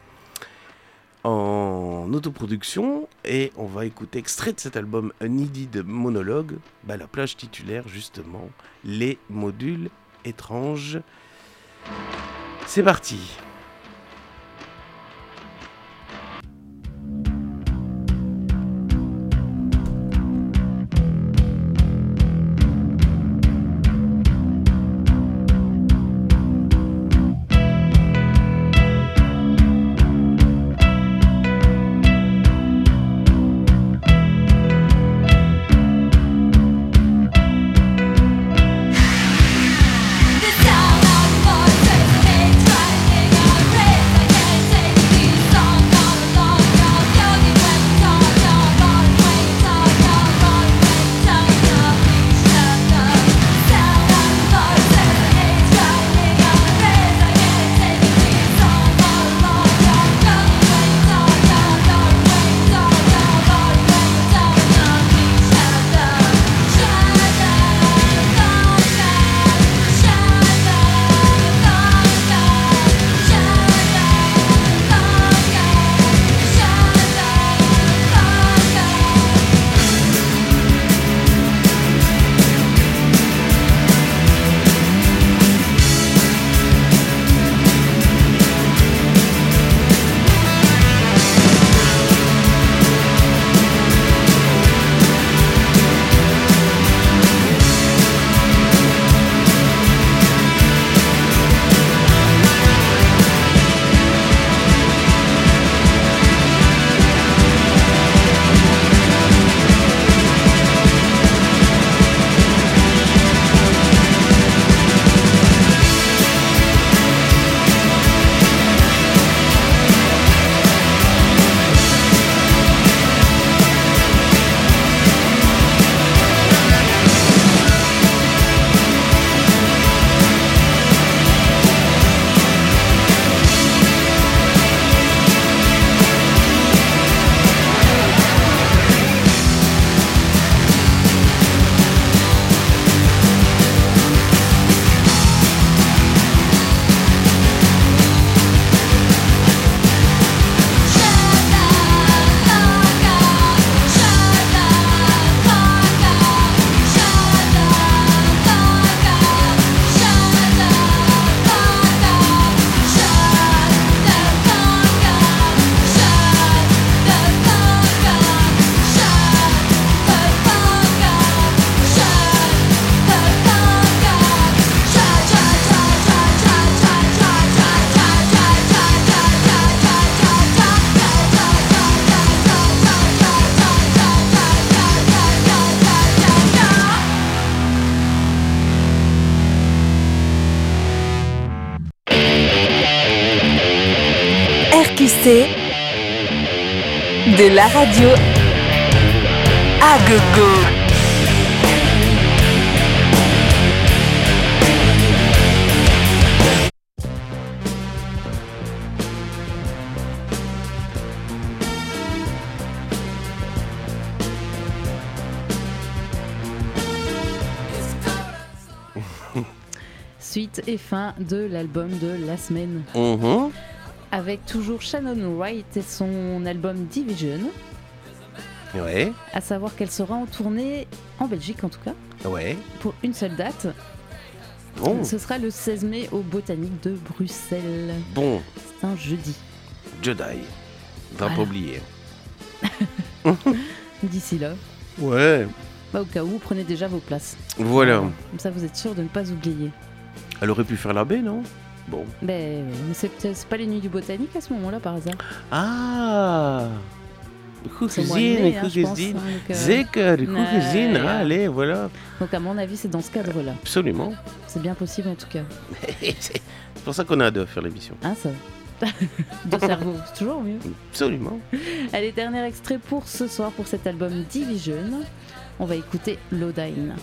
en autoproduction, et on va écouter extrait de cet album Unneeded Monologue, la plage titulaire justement, Les modules étranges. C'est parti. RQC, de la radio à gogo. Suite et fin de l'album de la semaine. Avec toujours Shannon Wright et son album Division. Ouais. À savoir qu'elle sera en tournée en Belgique en tout cas. Ouais. Pour une seule date. Bon. Ce sera le 16 mai au Botanique de Bruxelles. Bon. C'est un jeudi. Jedi. T'as pas oublié. D'ici là. Ouais. Au cas où, prenez déjà vos places. Voilà. Comme ça, vous êtes sûr de ne pas oublier. Elle aurait pu faire la baie, non? Bon. Mais c'est pas les nuits du Botanique à ce moment-là, par hasard. Ah, C'est cousine, hein, cousine. Zeker, cousine, allez, voilà. Donc à mon avis, c'est dans ce cadre-là. Absolument. C'est bien possible en tout cas. C'est pour ça qu'on a hâte de faire l'émission. Ah ça. De cerveau, c'est toujours mieux. Absolument. Allez, dernier extrait pour ce soir, pour cet album Division. On va écouter Lodine.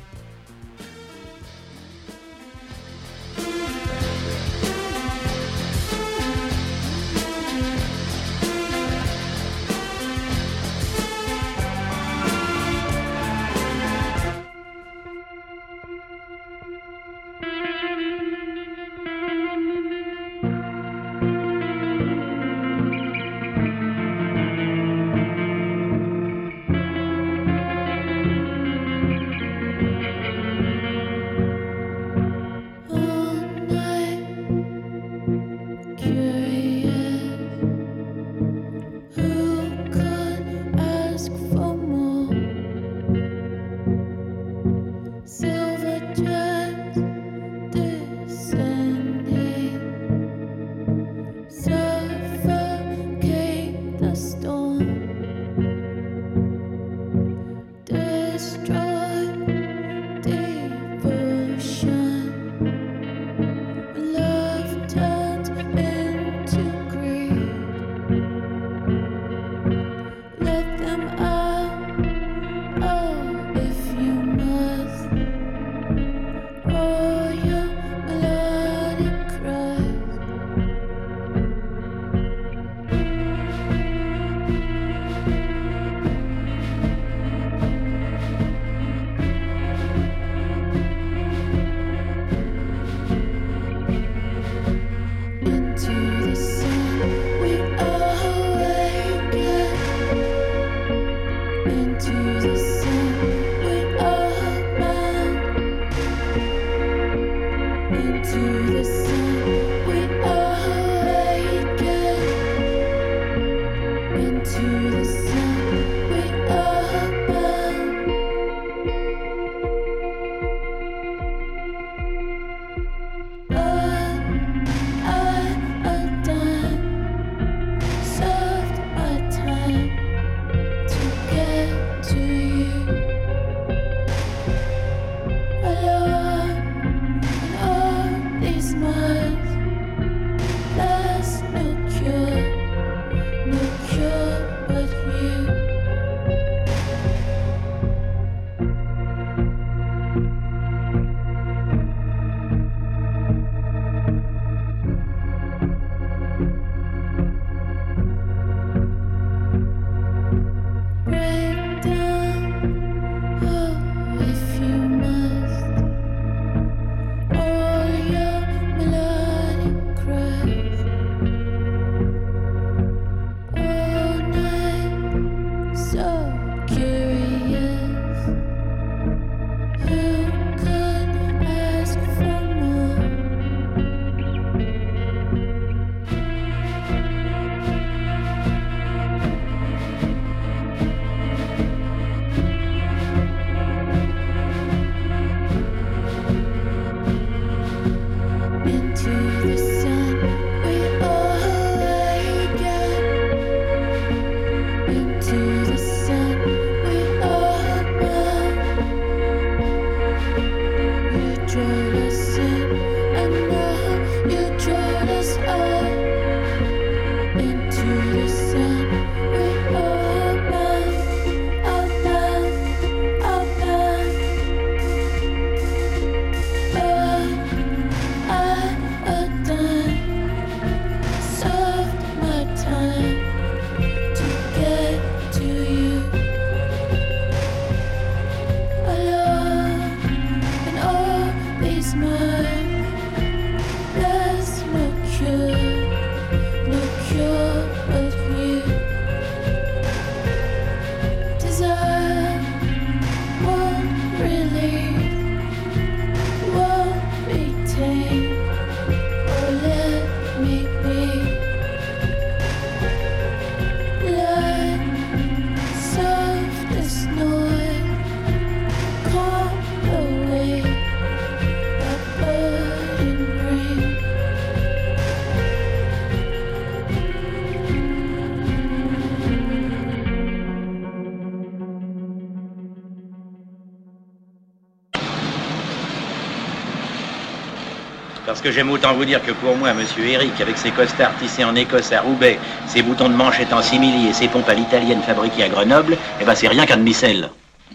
Parce que j'aime autant vous dire que pour moi, monsieur Eric, avec ses costards tissés en Écosse à Roubaix, ses boutons de manchette en simili et ses pompes à l'italienne fabriquées à Grenoble, eh ben c'est rien qu'un demi-sel.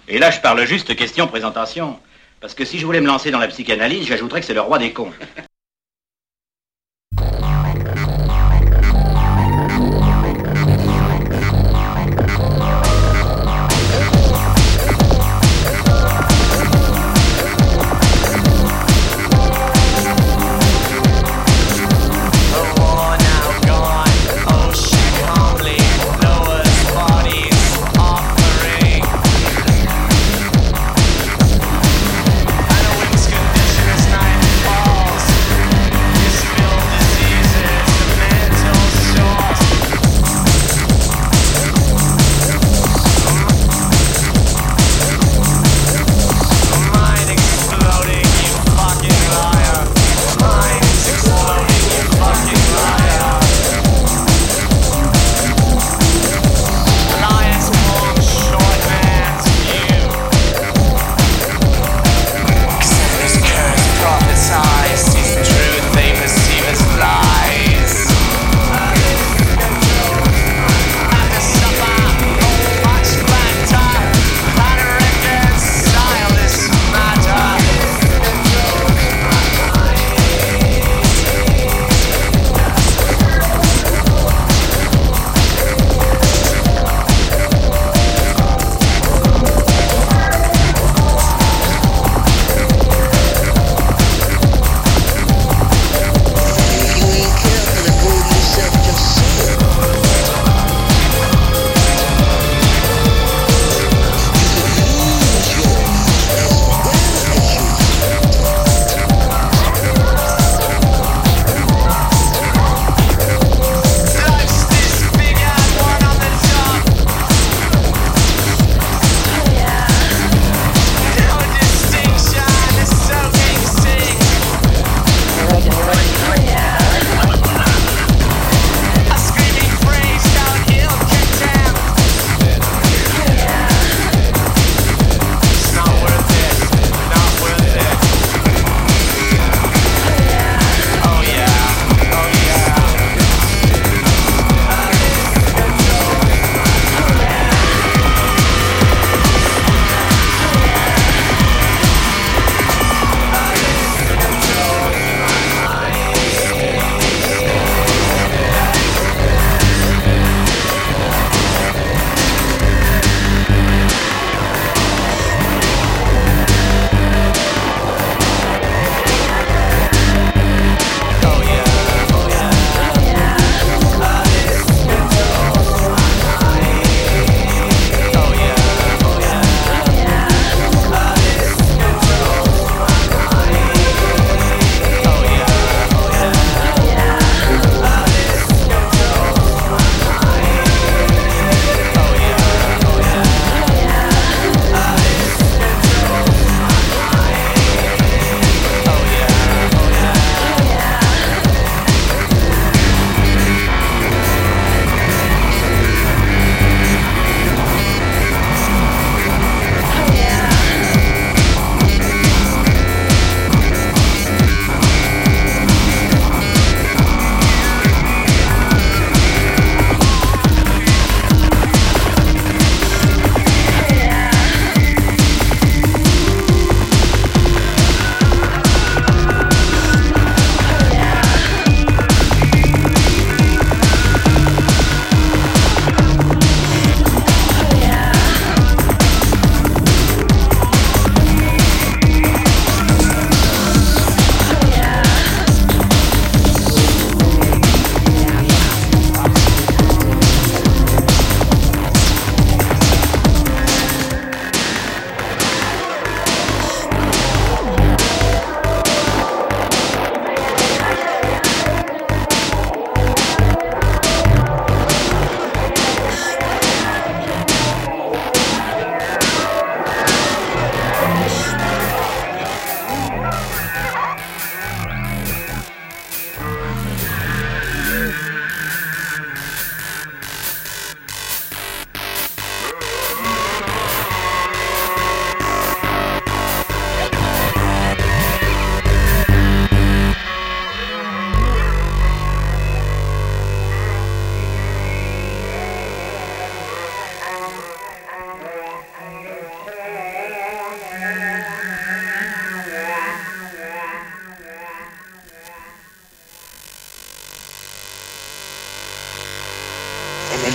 Et là, je parle juste question présentation. Parce que si je voulais me lancer dans la psychanalyse, j'ajouterais que c'est le roi des cons. Halloween's condition as night falls.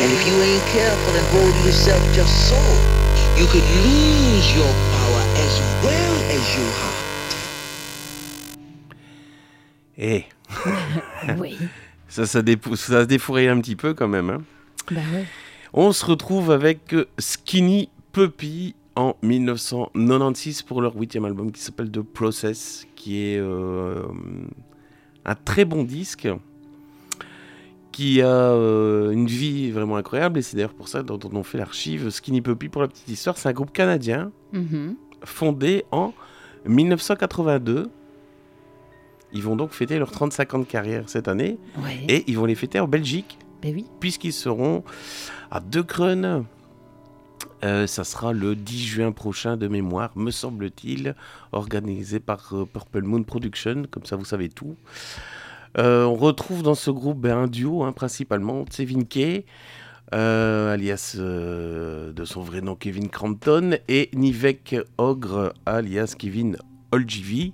And if you ain't careful and hold yourself just so, you could lose your power as well as your heart. Eh. Oui. Ça se défouraille un petit peu quand même. Hein. Bah ouais. On se retrouve avec Skinny Puppy en 1996 pour leur 8e album qui s'appelle The Process, qui est un très bon disque qui a une vie vraiment incroyable, et c'est d'ailleurs pour ça dont on fait l'archive. Skinny Puppy, pour la petite histoire, c'est un groupe canadien fondé en 1982. Ils vont donc fêter leurs 35 ans de carrière cette année, et ils vont les fêter en Belgique, puisqu'ils seront à De Kreun. Ça sera le 10 juin prochain de mémoire, me semble-t-il, organisé par Purple Moon Production, comme ça vous savez tout. On retrouve dans ce groupe un duo, principalement, Kevin Kay, alias de son vrai nom Kevin Crampton, et Nivek Ogre, alias Kevin Olgivi,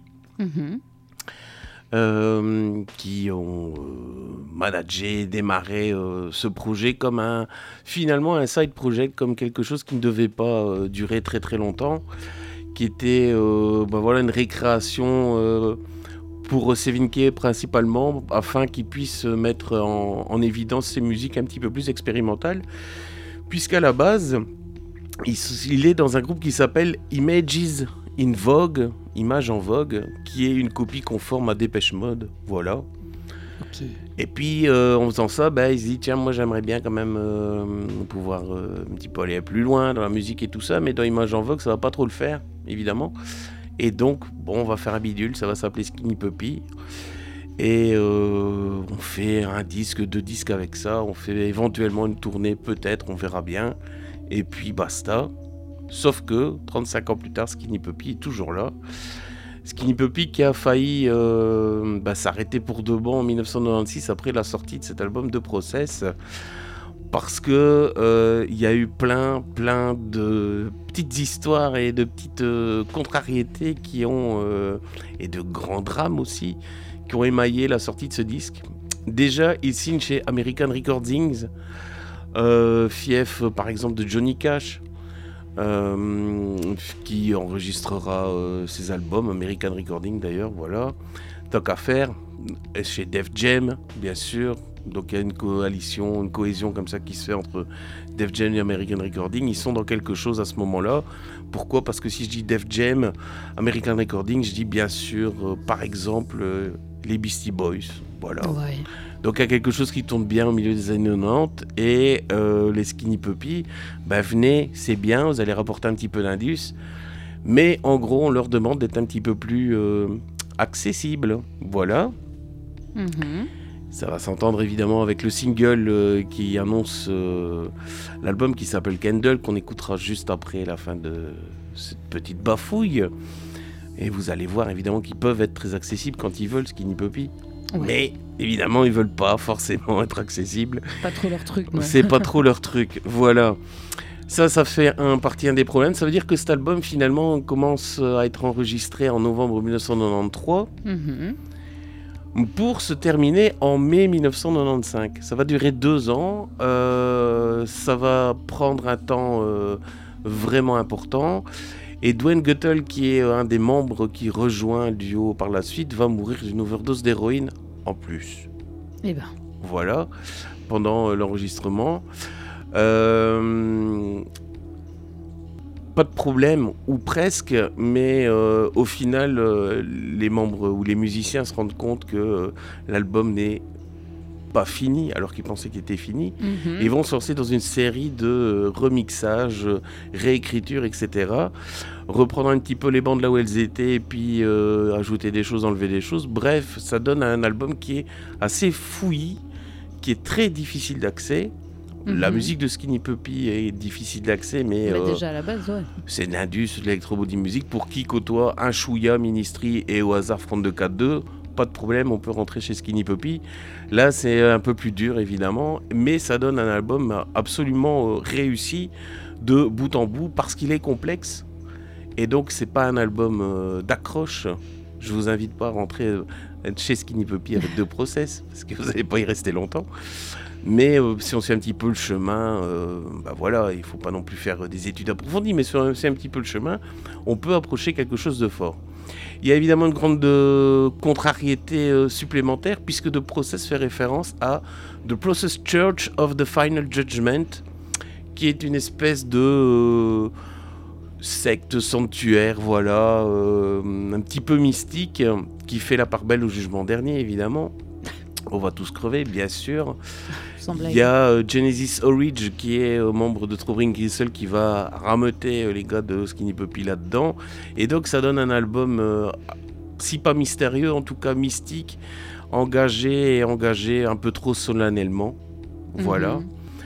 qui ont managé, démarré ce projet comme finalement un side project, comme quelque chose qui ne devait pas durer très très longtemps, qui était une récréation pour Kevin Kay principalement, afin qu'il puisse mettre en évidence ses musiques un petit peu plus expérimentales, puisqu'à la base il est dans un groupe qui s'appelle Images in Vogue, Image en Vogue, qui est une copie conforme à Dépêche Mode, voilà. Okay. Et puis en faisant ça, il se dit tiens, moi j'aimerais bien quand même pouvoir un petit peu aller plus loin dans la musique et tout ça, mais dans Image en Vogue ça va pas trop le faire, évidemment. Et donc on va faire un bidule, ça va s'appeler Skinny Puppy. Et on fait un disque, 2 disques avec ça, on fait éventuellement une tournée, peut-être, on verra bien. Et puis basta. Sauf que 35 ans plus tard, Skinny Puppy est toujours là. Skinny Puppy qui a failli s'arrêter pour de bon en 1996 après la sortie de cet album The Process, parce que y a eu plein de petites histoires et de petites contrariétés et de grands drames aussi qui ont émaillé la sortie de ce disque. Déjà, il signe chez American Recordings, fief par exemple de Johnny Cash, qui enregistrera ses albums, American Recording d'ailleurs, voilà. Tant qu'à faire, chez Def Jam, bien sûr. Donc il y a une cohésion comme ça qui se fait entre Def Jam et American Recording. Ils sont dans quelque chose à ce moment-là. Pourquoi ? Parce que si je dis Def Jam, American Recording, je dis bien sûr, par exemple, les Beastie Boys. Voilà. Ouais. Donc il y a quelque chose qui tourne bien au milieu des années 90, et les Skinny Puppy, venez, c'est bien, vous allez rapporter un petit peu d'indus, mais en gros on leur demande d'être un petit peu plus accessible, voilà. Ça va s'entendre évidemment avec le single qui annonce l'album qui s'appelle Candle, qu'on écoutera juste après la fin de cette petite bafouille, et vous allez voir évidemment qu'ils peuvent être très accessibles quand ils veulent, Skinny Puppy. Ouais. Mais évidemment, ils veulent pas forcément être accessibles. Pas trop leur truc, non. C'est pas trop leur truc, voilà. Ça fait partie un des problèmes. Ça veut dire que cet album, finalement, commence à être enregistré en novembre 1993 pour se terminer en mai 1995. Ça va durer 2 ans. Ça va prendre un temps vraiment important. Et Dwayne Guttel, qui est un des membres qui rejoint le duo par la suite, va mourir d'une overdose d'héroïne en plus. Eh ben. Voilà, pendant l'enregistrement. Pas de problème, ou presque, mais au final, les membres ou les musiciens se rendent compte que l'album n'est pas fini, alors qu'ils pensaient qu'il était fini. Ils vont se lancer dans une série de remixages, réécritures, etc. Reprendre un petit peu les bandes là où elles étaient, et puis ajouter des choses, enlever des choses. Bref, ça donne un album qui est assez fouillis, qui est très difficile d'accès. La musique de Skinny Puppy est difficile d'accès, mais déjà à la base, ouais. C'est de l'indus, de l'électro-body music. Pour qui côtoie un Chouïa, Ministry et au hasard Front de 4-2, pas de problème, on peut rentrer chez Skinny Puppy. Là, c'est un peu plus dur, évidemment, mais ça donne un album absolument réussi de bout en bout, parce qu'il est complexe. Et donc, c'est pas un album d'accroche. Je vous invite pas à rentrer chez Skinny Puppy avec The Process, parce que vous n'allez pas y rester longtemps. Mais si on sait un petit peu le chemin, voilà, il ne faut pas non plus faire des études approfondies, mais si on sait un petit peu le chemin, on peut approcher quelque chose de fort. Il y a évidemment une grande contrariété supplémentaire, puisque The Process fait référence à The Process Church of the Final Judgment, qui est une espèce de secte sanctuaire, voilà, un petit peu mystique, qui fait la part belle au jugement dernier, évidemment. On va tous crever, bien sûr. Il y a Genesis Orridge qui est membre de Throbbing Gristle qui va rameuter les gars de Skinny Puppy là-dedans. Et donc ça donne un album, si pas mystérieux, en tout cas mystique, engagé un peu trop solennellement. Voilà.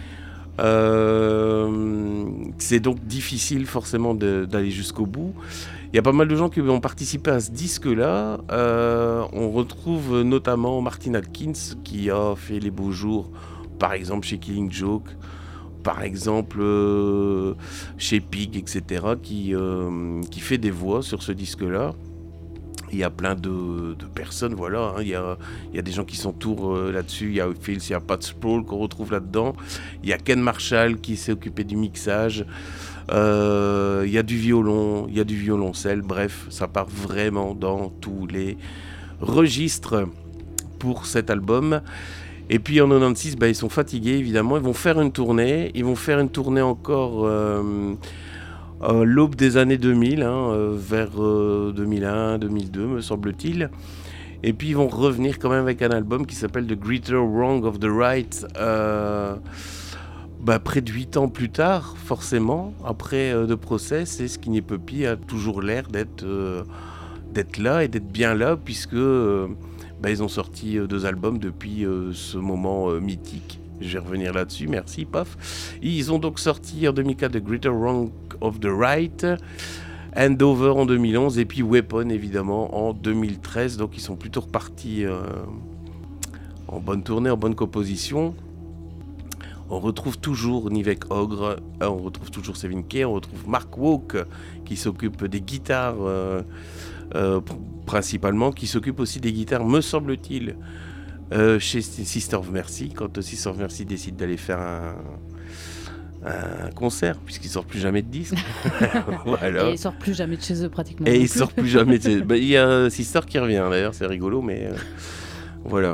C'est donc difficile forcément d'aller jusqu'au bout. Il y a pas mal de gens qui ont participé à ce disque-là. On retrouve notamment Martin Atkins qui a fait Les Beaux Jours, par exemple chez Killing Joke, par exemple chez Pig, etc., qui fait des voix sur ce disque-là. Il y a plein de personnes, voilà. Il y a des gens qui s'entourent là-dessus. Il y a Phil, il y a Pat Sproul qu'on retrouve là-dedans. Il y a Ken Marshall qui s'est occupé du mixage. Il y a du violon, il y a du violoncelle. Bref, ça part vraiment dans tous les registres pour cet album. Et puis en 96, ils sont fatigués évidemment. Ils vont faire une tournée. Ils vont faire une tournée encore l'aube des années 2000, vers 2001, 2002 me semble-t-il. Et puis ils vont revenir quand même avec un album qui s'appelle The Greater Wrong of the Right, près de 8 ans plus tard, forcément, après The Process, et Skinny Puppy a toujours l'air d'être là et d'être bien là, puisque ils ont sorti 2 albums depuis ce moment mythique. Je vais revenir là-dessus, merci, paf. Ils ont donc sorti en 2004 The Greater Wrong of the Right, Handover en 2011 et puis Weapon évidemment en 2013. Donc ils sont plutôt repartis en bonne tournée, en bonne composition. On retrouve toujours Nivek Ogre, on retrouve toujours Sevin Kay, on retrouve Mark Walk qui s'occupe des guitares principalement, qui s'occupe aussi des guitares, me semble-t-il, chez Sister of Mercy, quand Sister of Mercy décide d'aller faire un concert, puisqu'ils sortent plus jamais de disques. Voilà. Et ils sortent plus jamais de chez eux pratiquement. Et ils sortent plus jamais de chez eux. Il y a Sister qui revient d'ailleurs, c'est rigolo, mais voilà.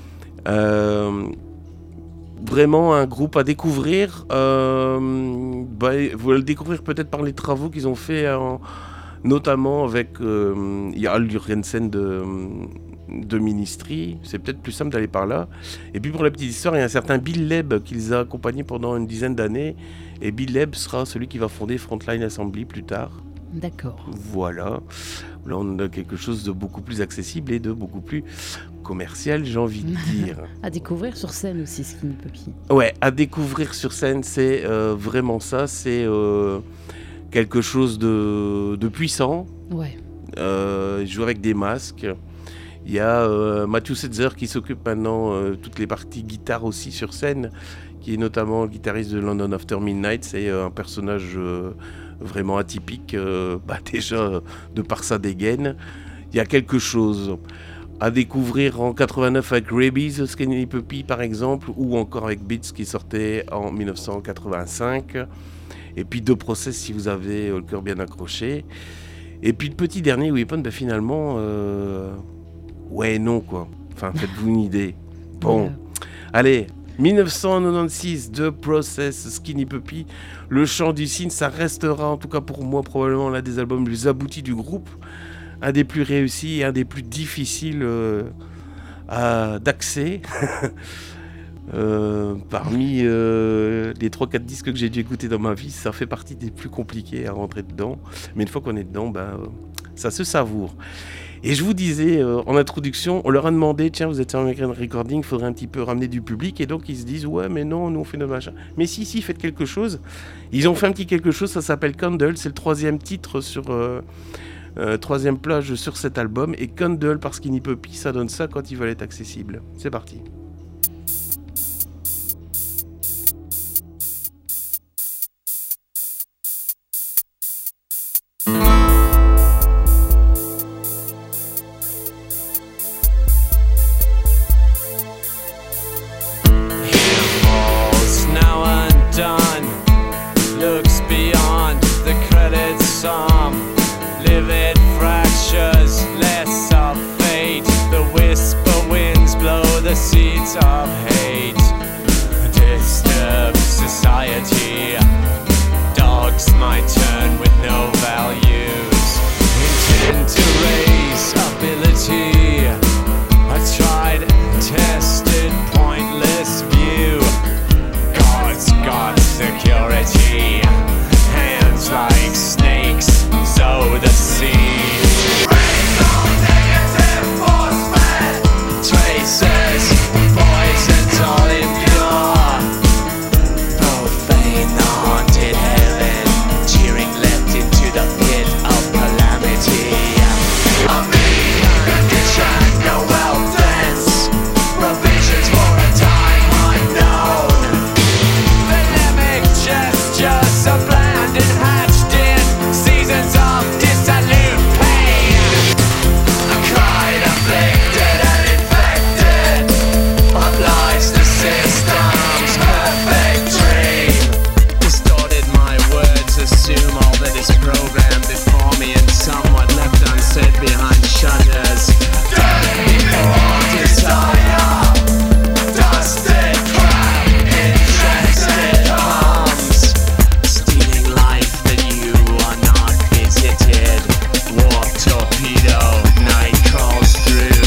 Vraiment un groupe à découvrir. Vous allez le découvrir peut-être par les travaux qu'ils ont fait, notamment avec Al Jurgensen de Ministry. C'est peut-être plus simple d'aller par là. Et puis pour la petite histoire, il y a un certain Bill Leb qui les a accompagnés pendant une dizaine d'années. Et Bill Leb sera celui qui va fonder Frontline Assembly plus tard. D'accord. Voilà. Là, on a quelque chose de beaucoup plus accessible et de beaucoup plus commercial, j'ai envie de dire. À découvrir sur scène aussi, Skinny Puppy. Ouais, à découvrir sur scène, c'est vraiment ça. C'est quelque chose de puissant. Ouais. Il joue avec des masques. Il y a Matthew Setzer qui s'occupe maintenant toutes les parties guitare aussi sur scène, qui est notamment le guitariste de London After Midnight. C'est un personnage vraiment atypique, déjà de par sa dégaine. Il y a quelque chose à découvrir en 89 avec Rabies, Skinny Puppy par exemple, ou encore avec Beats qui sortait en 1985. Et puis The Process si vous avez le cœur bien accroché. Et puis le petit dernier Weapon, finalement, ouais non quoi. Enfin faites-vous une idée. Bon, allez. 1996, The Process, Skinny Puppy. Le chant du cygne, ça restera en tout cas pour moi probablement l'un des albums les plus aboutis du groupe. Un des plus réussis et un des plus difficiles d'accès. Parmi les 3-4 disques que j'ai dû écouter dans ma vie, ça fait partie des plus compliqués à rentrer dedans. Mais une fois qu'on est dedans, ça se savoure. Et je vous disais en introduction, on leur a demandé, tiens, vous êtes sur American Recording, il faudrait un petit peu ramener du public. Et donc ils se disent, ouais, mais non, nous on fait notre machin. Mais si, faites quelque chose. Ils ont fait un petit quelque chose, ça s'appelle Candle. C'est le 3e titre sur 3e plage sur cet album. Et Candle par Skinny Puppy, ça donne ça quand ils veulent être accessibles. C'est parti. security. Dogs my turn with no values. Intend to raise ability. I tried, tested, pointless view. God's got security. Hands like snakes, sow the seed. Raise no negative force-fed. Tracers, poisons all impure. Profane the haunted heaven. Cheering left into the pit of calamity. A mean condition, no wealth dance. Provisions for a time unknown. Polemic gestures are planned and hatched in seasons of dissolute pain. A cried, afflicted and infected applies the system's perfect dream. Distorted my words, assume all that is programmed before me and somewhat left unsaid behind shutters. Death before desire. Dusted crap, interested palms. Stealing life that you are not visited. Warp torpedo, night crawls through.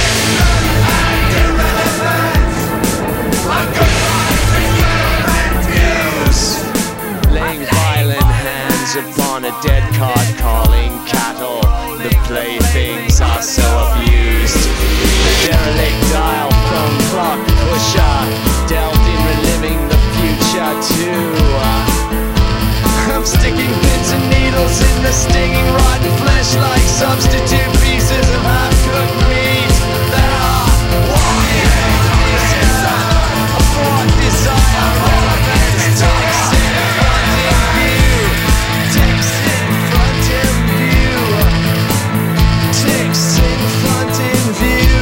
And irrelevant. A goodbye to human views. Laying violent hands upon a dead cart, calling cattle. The playthings are so abused. The derelict dial phone clock pusher dealt in reliving the future too. I'm sticking pins and needles in the stinging rotten flesh like substitute pieces of half-cooked meat that are walking a broad desire relevance takes in front of view, takes in front of view, takes in front of view.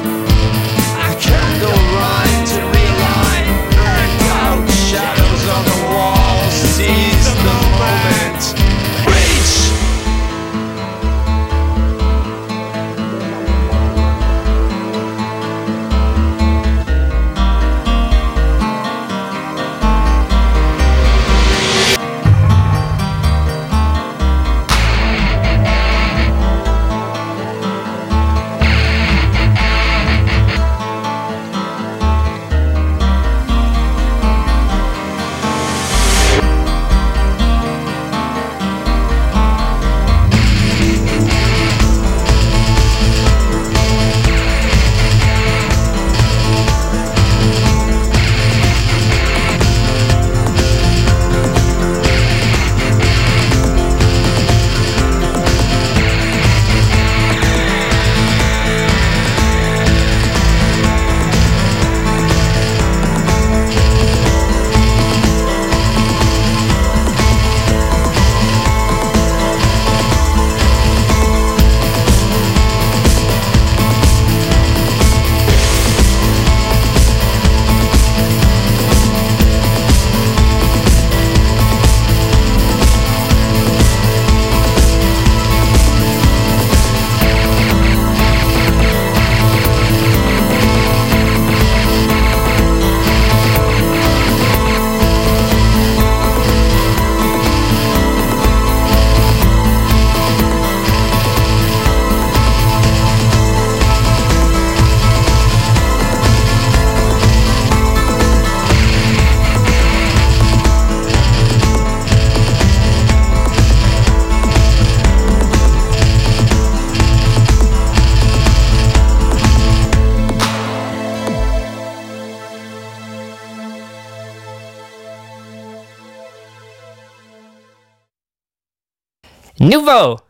A candle rhyme to realign, burned out shadows on the wall, seize the moment, reach. Nouveau!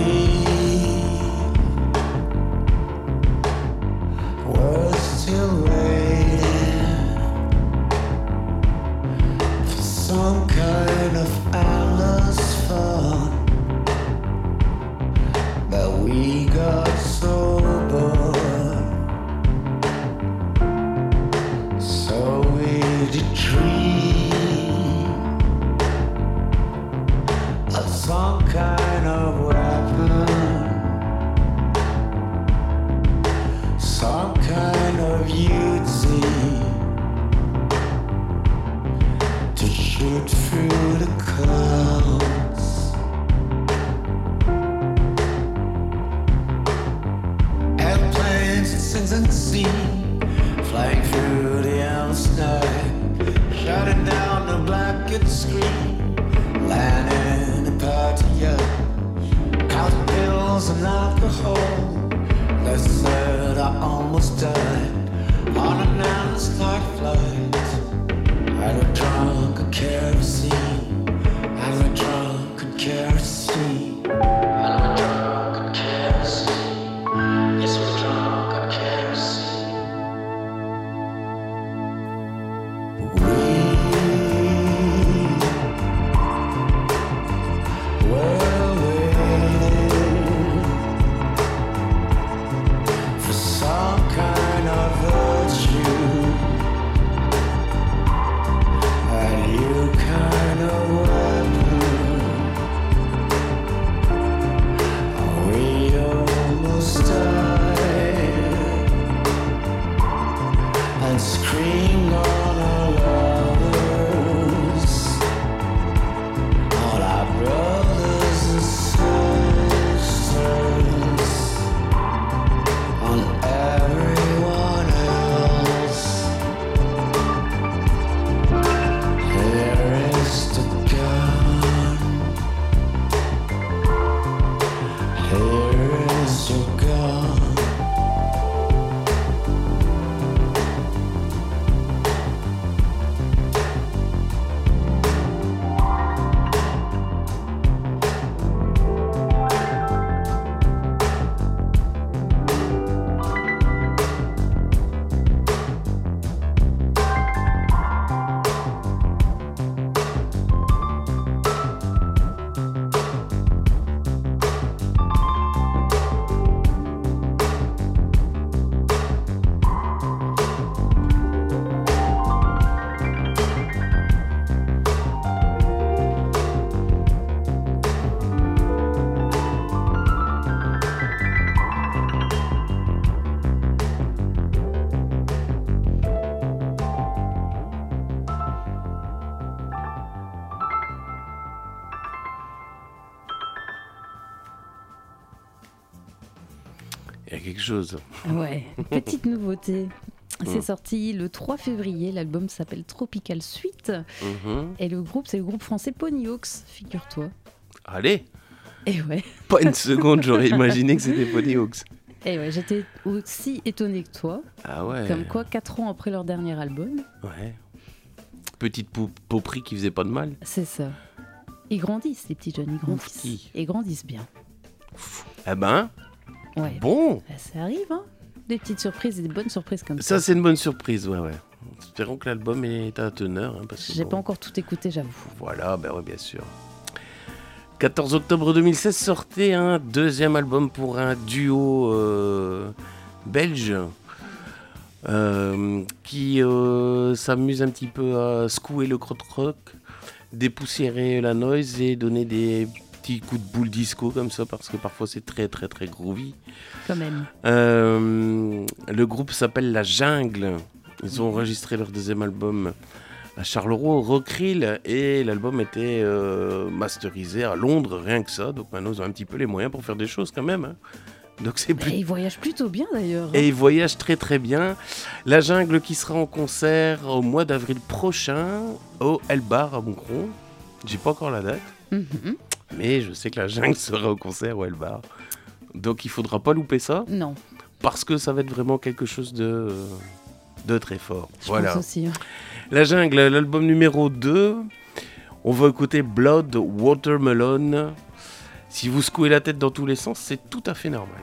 Words to got sober, so we did dream of some kind of weapon, some kind of beauty to shoot through the clouds. And sea, flying through the endless night, shutting down the blackened screen, landing in Pattaya, counting pills and alcohol. They said I almost died on an endless night flight. I was drunk on kerosene, I was drunk on kerosene, I was drunk on kerosene. Yes, we're drunk. Il y a quelque chose. Ouais, petite nouveauté. C'est sorti le 3 février. L'album s'appelle Tropical Suite. Et le groupe, c'est le groupe français Ponyhawks, figure-toi. Allez. Et ouais. Pas une seconde, j'aurais imaginé que c'était Ponyhawks. Et ouais, j'étais aussi étonnée que toi. Ah ouais. Comme quoi, 4 ans après leur dernier album. Ouais. Petite pauperie qui faisait pas de mal. C'est ça. Ils grandissent, les petits jeunes, ils grandissent. Et grandissent bien. Eh ben. Ouais. Bon. Bah, ça arrive, hein. Des petites surprises et des bonnes surprises comme ça. Ça, c'est une bonne surprise, ouais. Espérons que l'album est à teneur. Hein, parce que j'ai pas encore tout écouté, j'avoue. Voilà, ben ouais, bien sûr. 14 octobre 2016 sortait un deuxième album pour un duo belge qui s'amuse un petit peu à secouer le krautrock, dépoussiérer la noise et donner des petits coups de boule disco comme ça parce que parfois c'est très très très groovy. Quand même. Le groupe s'appelle La Jungle. Ils ont enregistré leur deuxième album à Charleroi au Rockrill et l'album était masterisé à Londres, rien que ça. Donc maintenant ils ont un petit peu les moyens pour faire des choses quand même. Hein. Donc c'est plus... Et ils voyagent plutôt bien d'ailleurs. Et ils voyagent très très bien. La Jungle qui sera en concert au mois d'avril prochain au Elbar à Moucron. J'ai pas encore la date. Mais je sais que La Jungle sera au concert au Elbar. Donc il faudra pas louper ça. Non. Parce que ça va être vraiment quelque chose de très fort. Je pense aussi. Hein. La Jungle, l'album numéro 2. On va écouter Blood Watermelon. Si vous secouez la tête dans tous les sens, c'est tout à fait normal.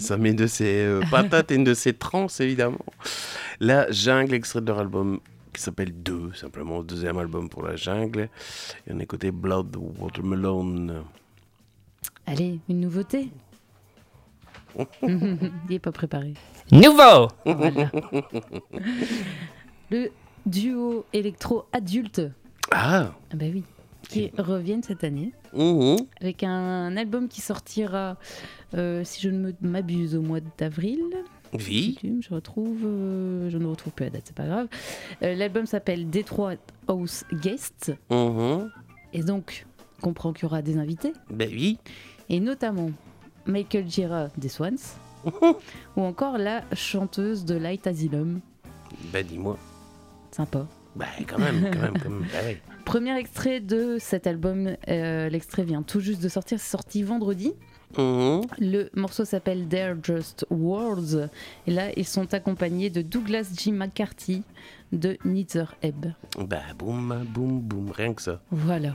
ça met de ses patates et de ses trans, évidemment. La Jungle, extrait de leur album qui s'appelle 2, simplement, deuxième album pour La Jungle. Et on a écouté Blood Watermelon. Allez, une nouveauté. Il n'est pas préparé. Nouveau. Voilà. Le duo électro-adulte. Ah bah oui, qui reviennent cette année. Avec un album qui sortira, si je ne m'abuse, au mois d'avril. Oui. Je ne retrouve plus la date, c'est pas grave. L'album s'appelle Detroit House Guest. Et donc, on comprend qu'il y aura des invités. Ben oui. Et notamment Michael Gira des Swans. Ou encore la chanteuse de Light Asylum. Ben dis-moi. Sympa. Ben quand même. Ben, oui. Premier extrait de cet album, l'extrait vient tout juste de sortir, c'est sorti vendredi. Le morceau s'appelle They're Just Words. Et là, ils sont accompagnés de Douglas J. McCarthy de Neither Ebb. Bah boum, boum, boum, rien que ça. Voilà.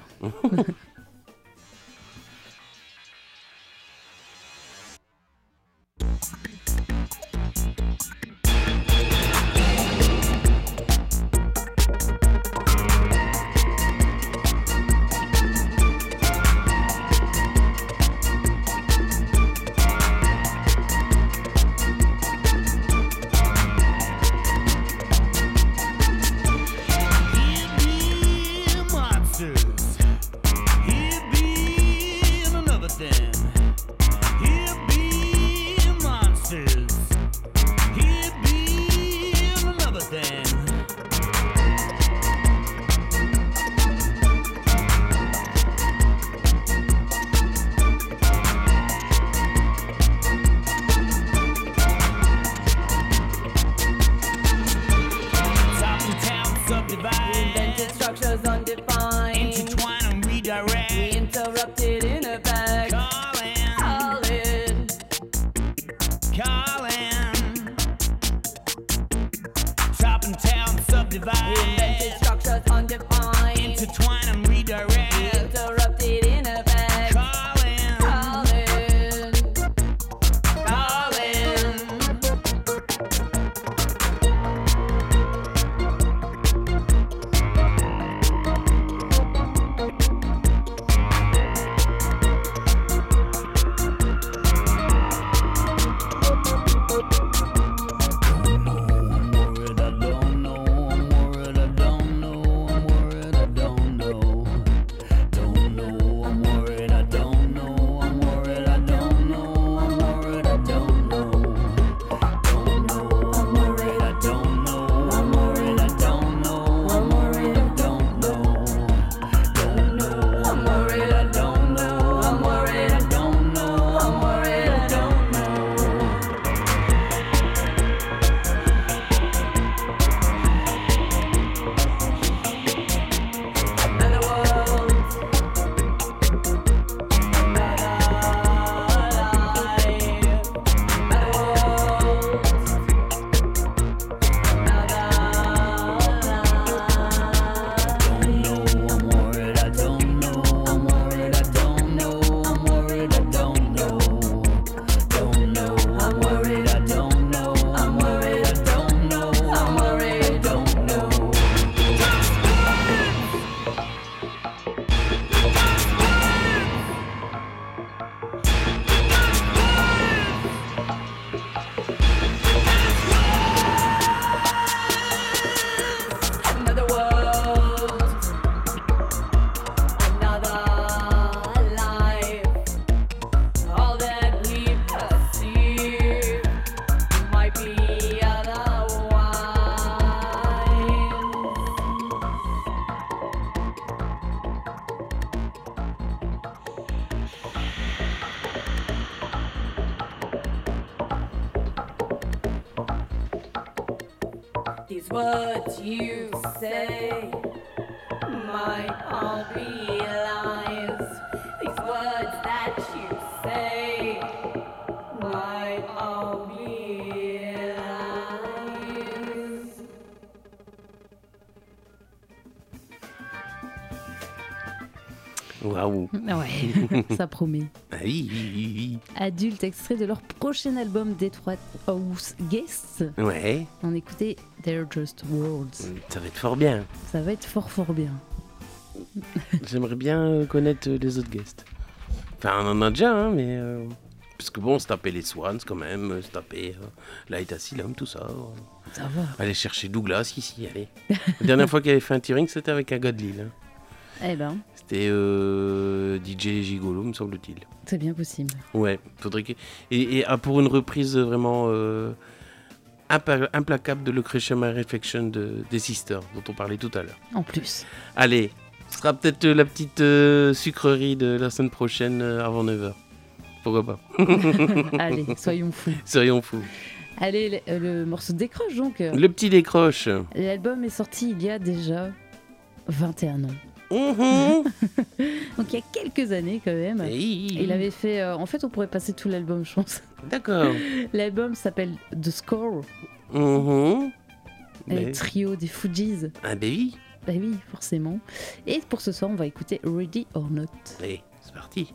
These words you say might all be lies. These words that you say might all be lies. Waouh. Ouais, ça promet. Ah oui. Adultes, extrait de leur prochain album Detroit House Guests. Ouais. On écoutait They're Just Words. Ça va être fort bien. Ça va être fort bien. J'aimerais bien connaître les autres guests. Enfin, on en a déjà, hein, mais... Parce que bon, se taper les Swans quand même, se taper Light Asylum, tout ça. Ça va. Aller chercher Douglas ici, allez. La dernière fois qu'il avait fait un tearing, c'était avec un gars de Lille. Hein. Eh ben. C'était DJ Gigolo, me semble-t-il. C'est bien possible. Ouais, faudrait que... Et pour une reprise vraiment implacable de Lucretia My Reflection des Sisters, dont on parlait tout à l'heure. En plus. Allez, ce sera peut-être la petite sucrerie de la semaine prochaine avant 9h. Pourquoi pas. Allez, soyons fous. Soyons faux. Allez, le morceau décroche donc. Le petit décroche. L'album est sorti il y a déjà 21 ans. Donc il y a quelques années quand même. Il avait fait... en fait, on pourrait passer tout l'album, je pense. D'accord. L'album s'appelle The Score. Le trio des Fugees. Ah ben oui. Bah oui, forcément. Et pour ce soir, on va écouter Ready or Not. Allez, c'est parti.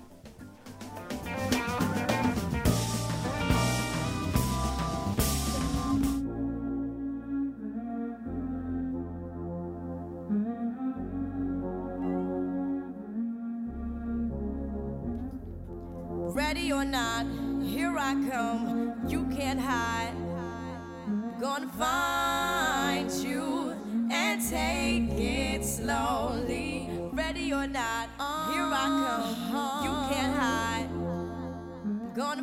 Ready or not, here I come. You can't hide. Gonna find you and take it slowly. Ready or not, here I come. You can't hide. Gonna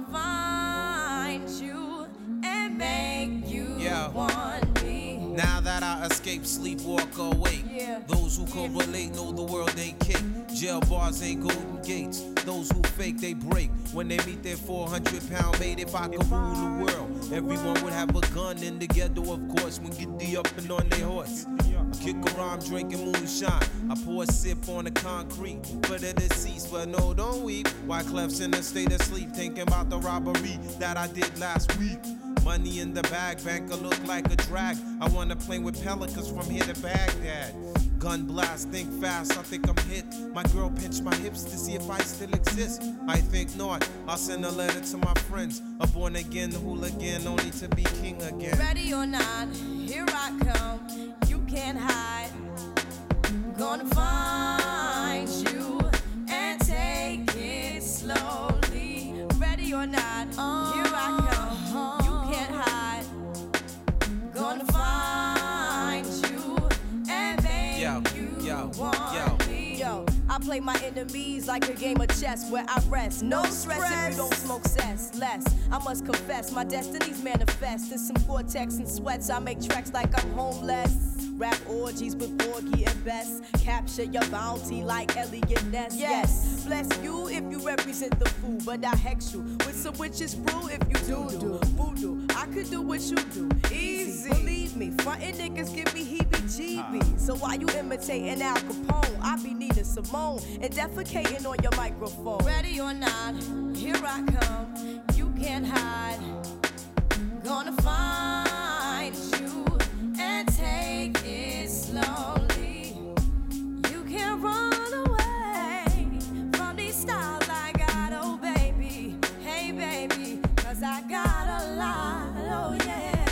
find you and make you want me. Now that I escape, sleep, walk awake. Those who correlate know the world ain't kick. Jail bars ain't golden gates. Those who fake, they break. When they meet their 400-pound mate, if I could rule the world, everyone would have a gun in the ghetto, of course. When get the up and on their horse. I kick a rhyme, drinking moonshine. I pour a sip on the concrete for the deceased, but no, don't weep. Wyclef's in a state of sleep, thinking about the robbery that I did last week. Money in the bag, banker look like a drag. I wanna play with pelicans from here to Baghdad. Gun blast, think fast, I think I'm hit. My girl pinched my hips to see if I still exist. I think not, I'll send a letter to my friends. A born again hooligan, only to be king again. Ready or not, here I come. You can't hide. Gonna find you and take it slowly. Ready or not, here I come. You can't hide. Gonna find you and make you want me. Yo, I play my enemies like a game of chess where I rest. No stress if you don't smoke cess. Less, I must confess, my destinies manifest. In some Cortex and sweats, I make tracks like I'm homeless. Rap orgies with Borgie and Bess. Capture your bounty like Elliot Ness. Yes, bless you if you represent the fool, but I hex you with some witches brew if you do voodoo. I could do what you do, easy. Believe me, frontin' niggas give me heebie-jeebies. So why you imitating Al Capone? I be needing Simone and defecating on your microphone. Ready or not, here I come. You can't hide. Gonna find you and take it slowly. You can't run away from these styles I got, oh baby. Hey baby, 'cause I got a lot, oh yeah.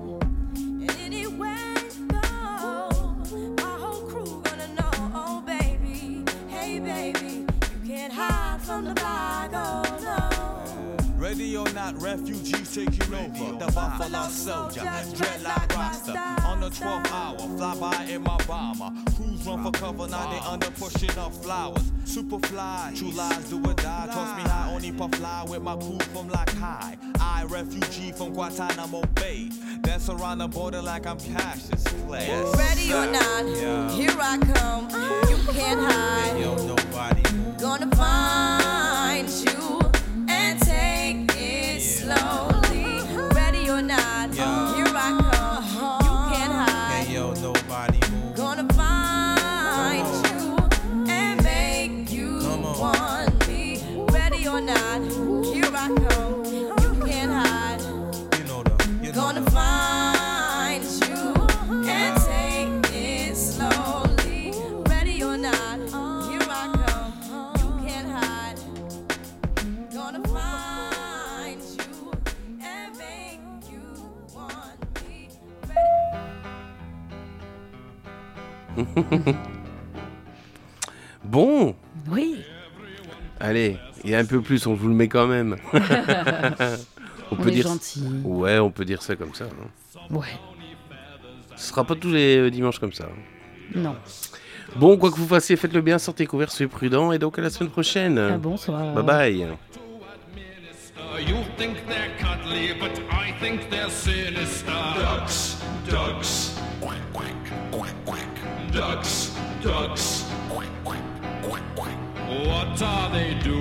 And anywhere you go, my whole crew gonna know, oh baby. Hey baby, you can't hide from the block, oh no. Ready or not, refugees taking over. The Buffalo Soldier, dreadlock roster. On the 12th hour, fly by in my bomber. Crews run for cover, now they under pushing up flowers. Superfly, true lies do or die. Toss me high, only puff fly with my crew from like high. I, refugee from Guantanamo Bay. Dance around the border like I'm Cassius Clay. Yes, ready or not, here I come. You can't hide. Yo, nobody. Gonna find you and take it slowly. Ready or not, here I come. You can't hide. Hey, yo, nobody move. Gonna find you and make you want me. Ready or not, here I come. You can't hide. Gonna find you and take it slowly. Ready or not, here I come. Bon. Oui. Allez, il y a un peu plus, on vous le met quand même. On est gentil. Ouais, on peut dire ça comme ça. Hein. Ouais. Ce sera pas tous les dimanches comme ça. Non. Bon, quoi que vous fassiez, faites-le bien, sortez couverts, soyez prudents, et donc à la semaine prochaine. Ah, bonsoir. Bye bye. You think they're cuddly, but I think they're sinister. Ducks, ducks, quack, quack, quack, quack. Ducks, ducks, quack, quack, quack, quack. What are they doing?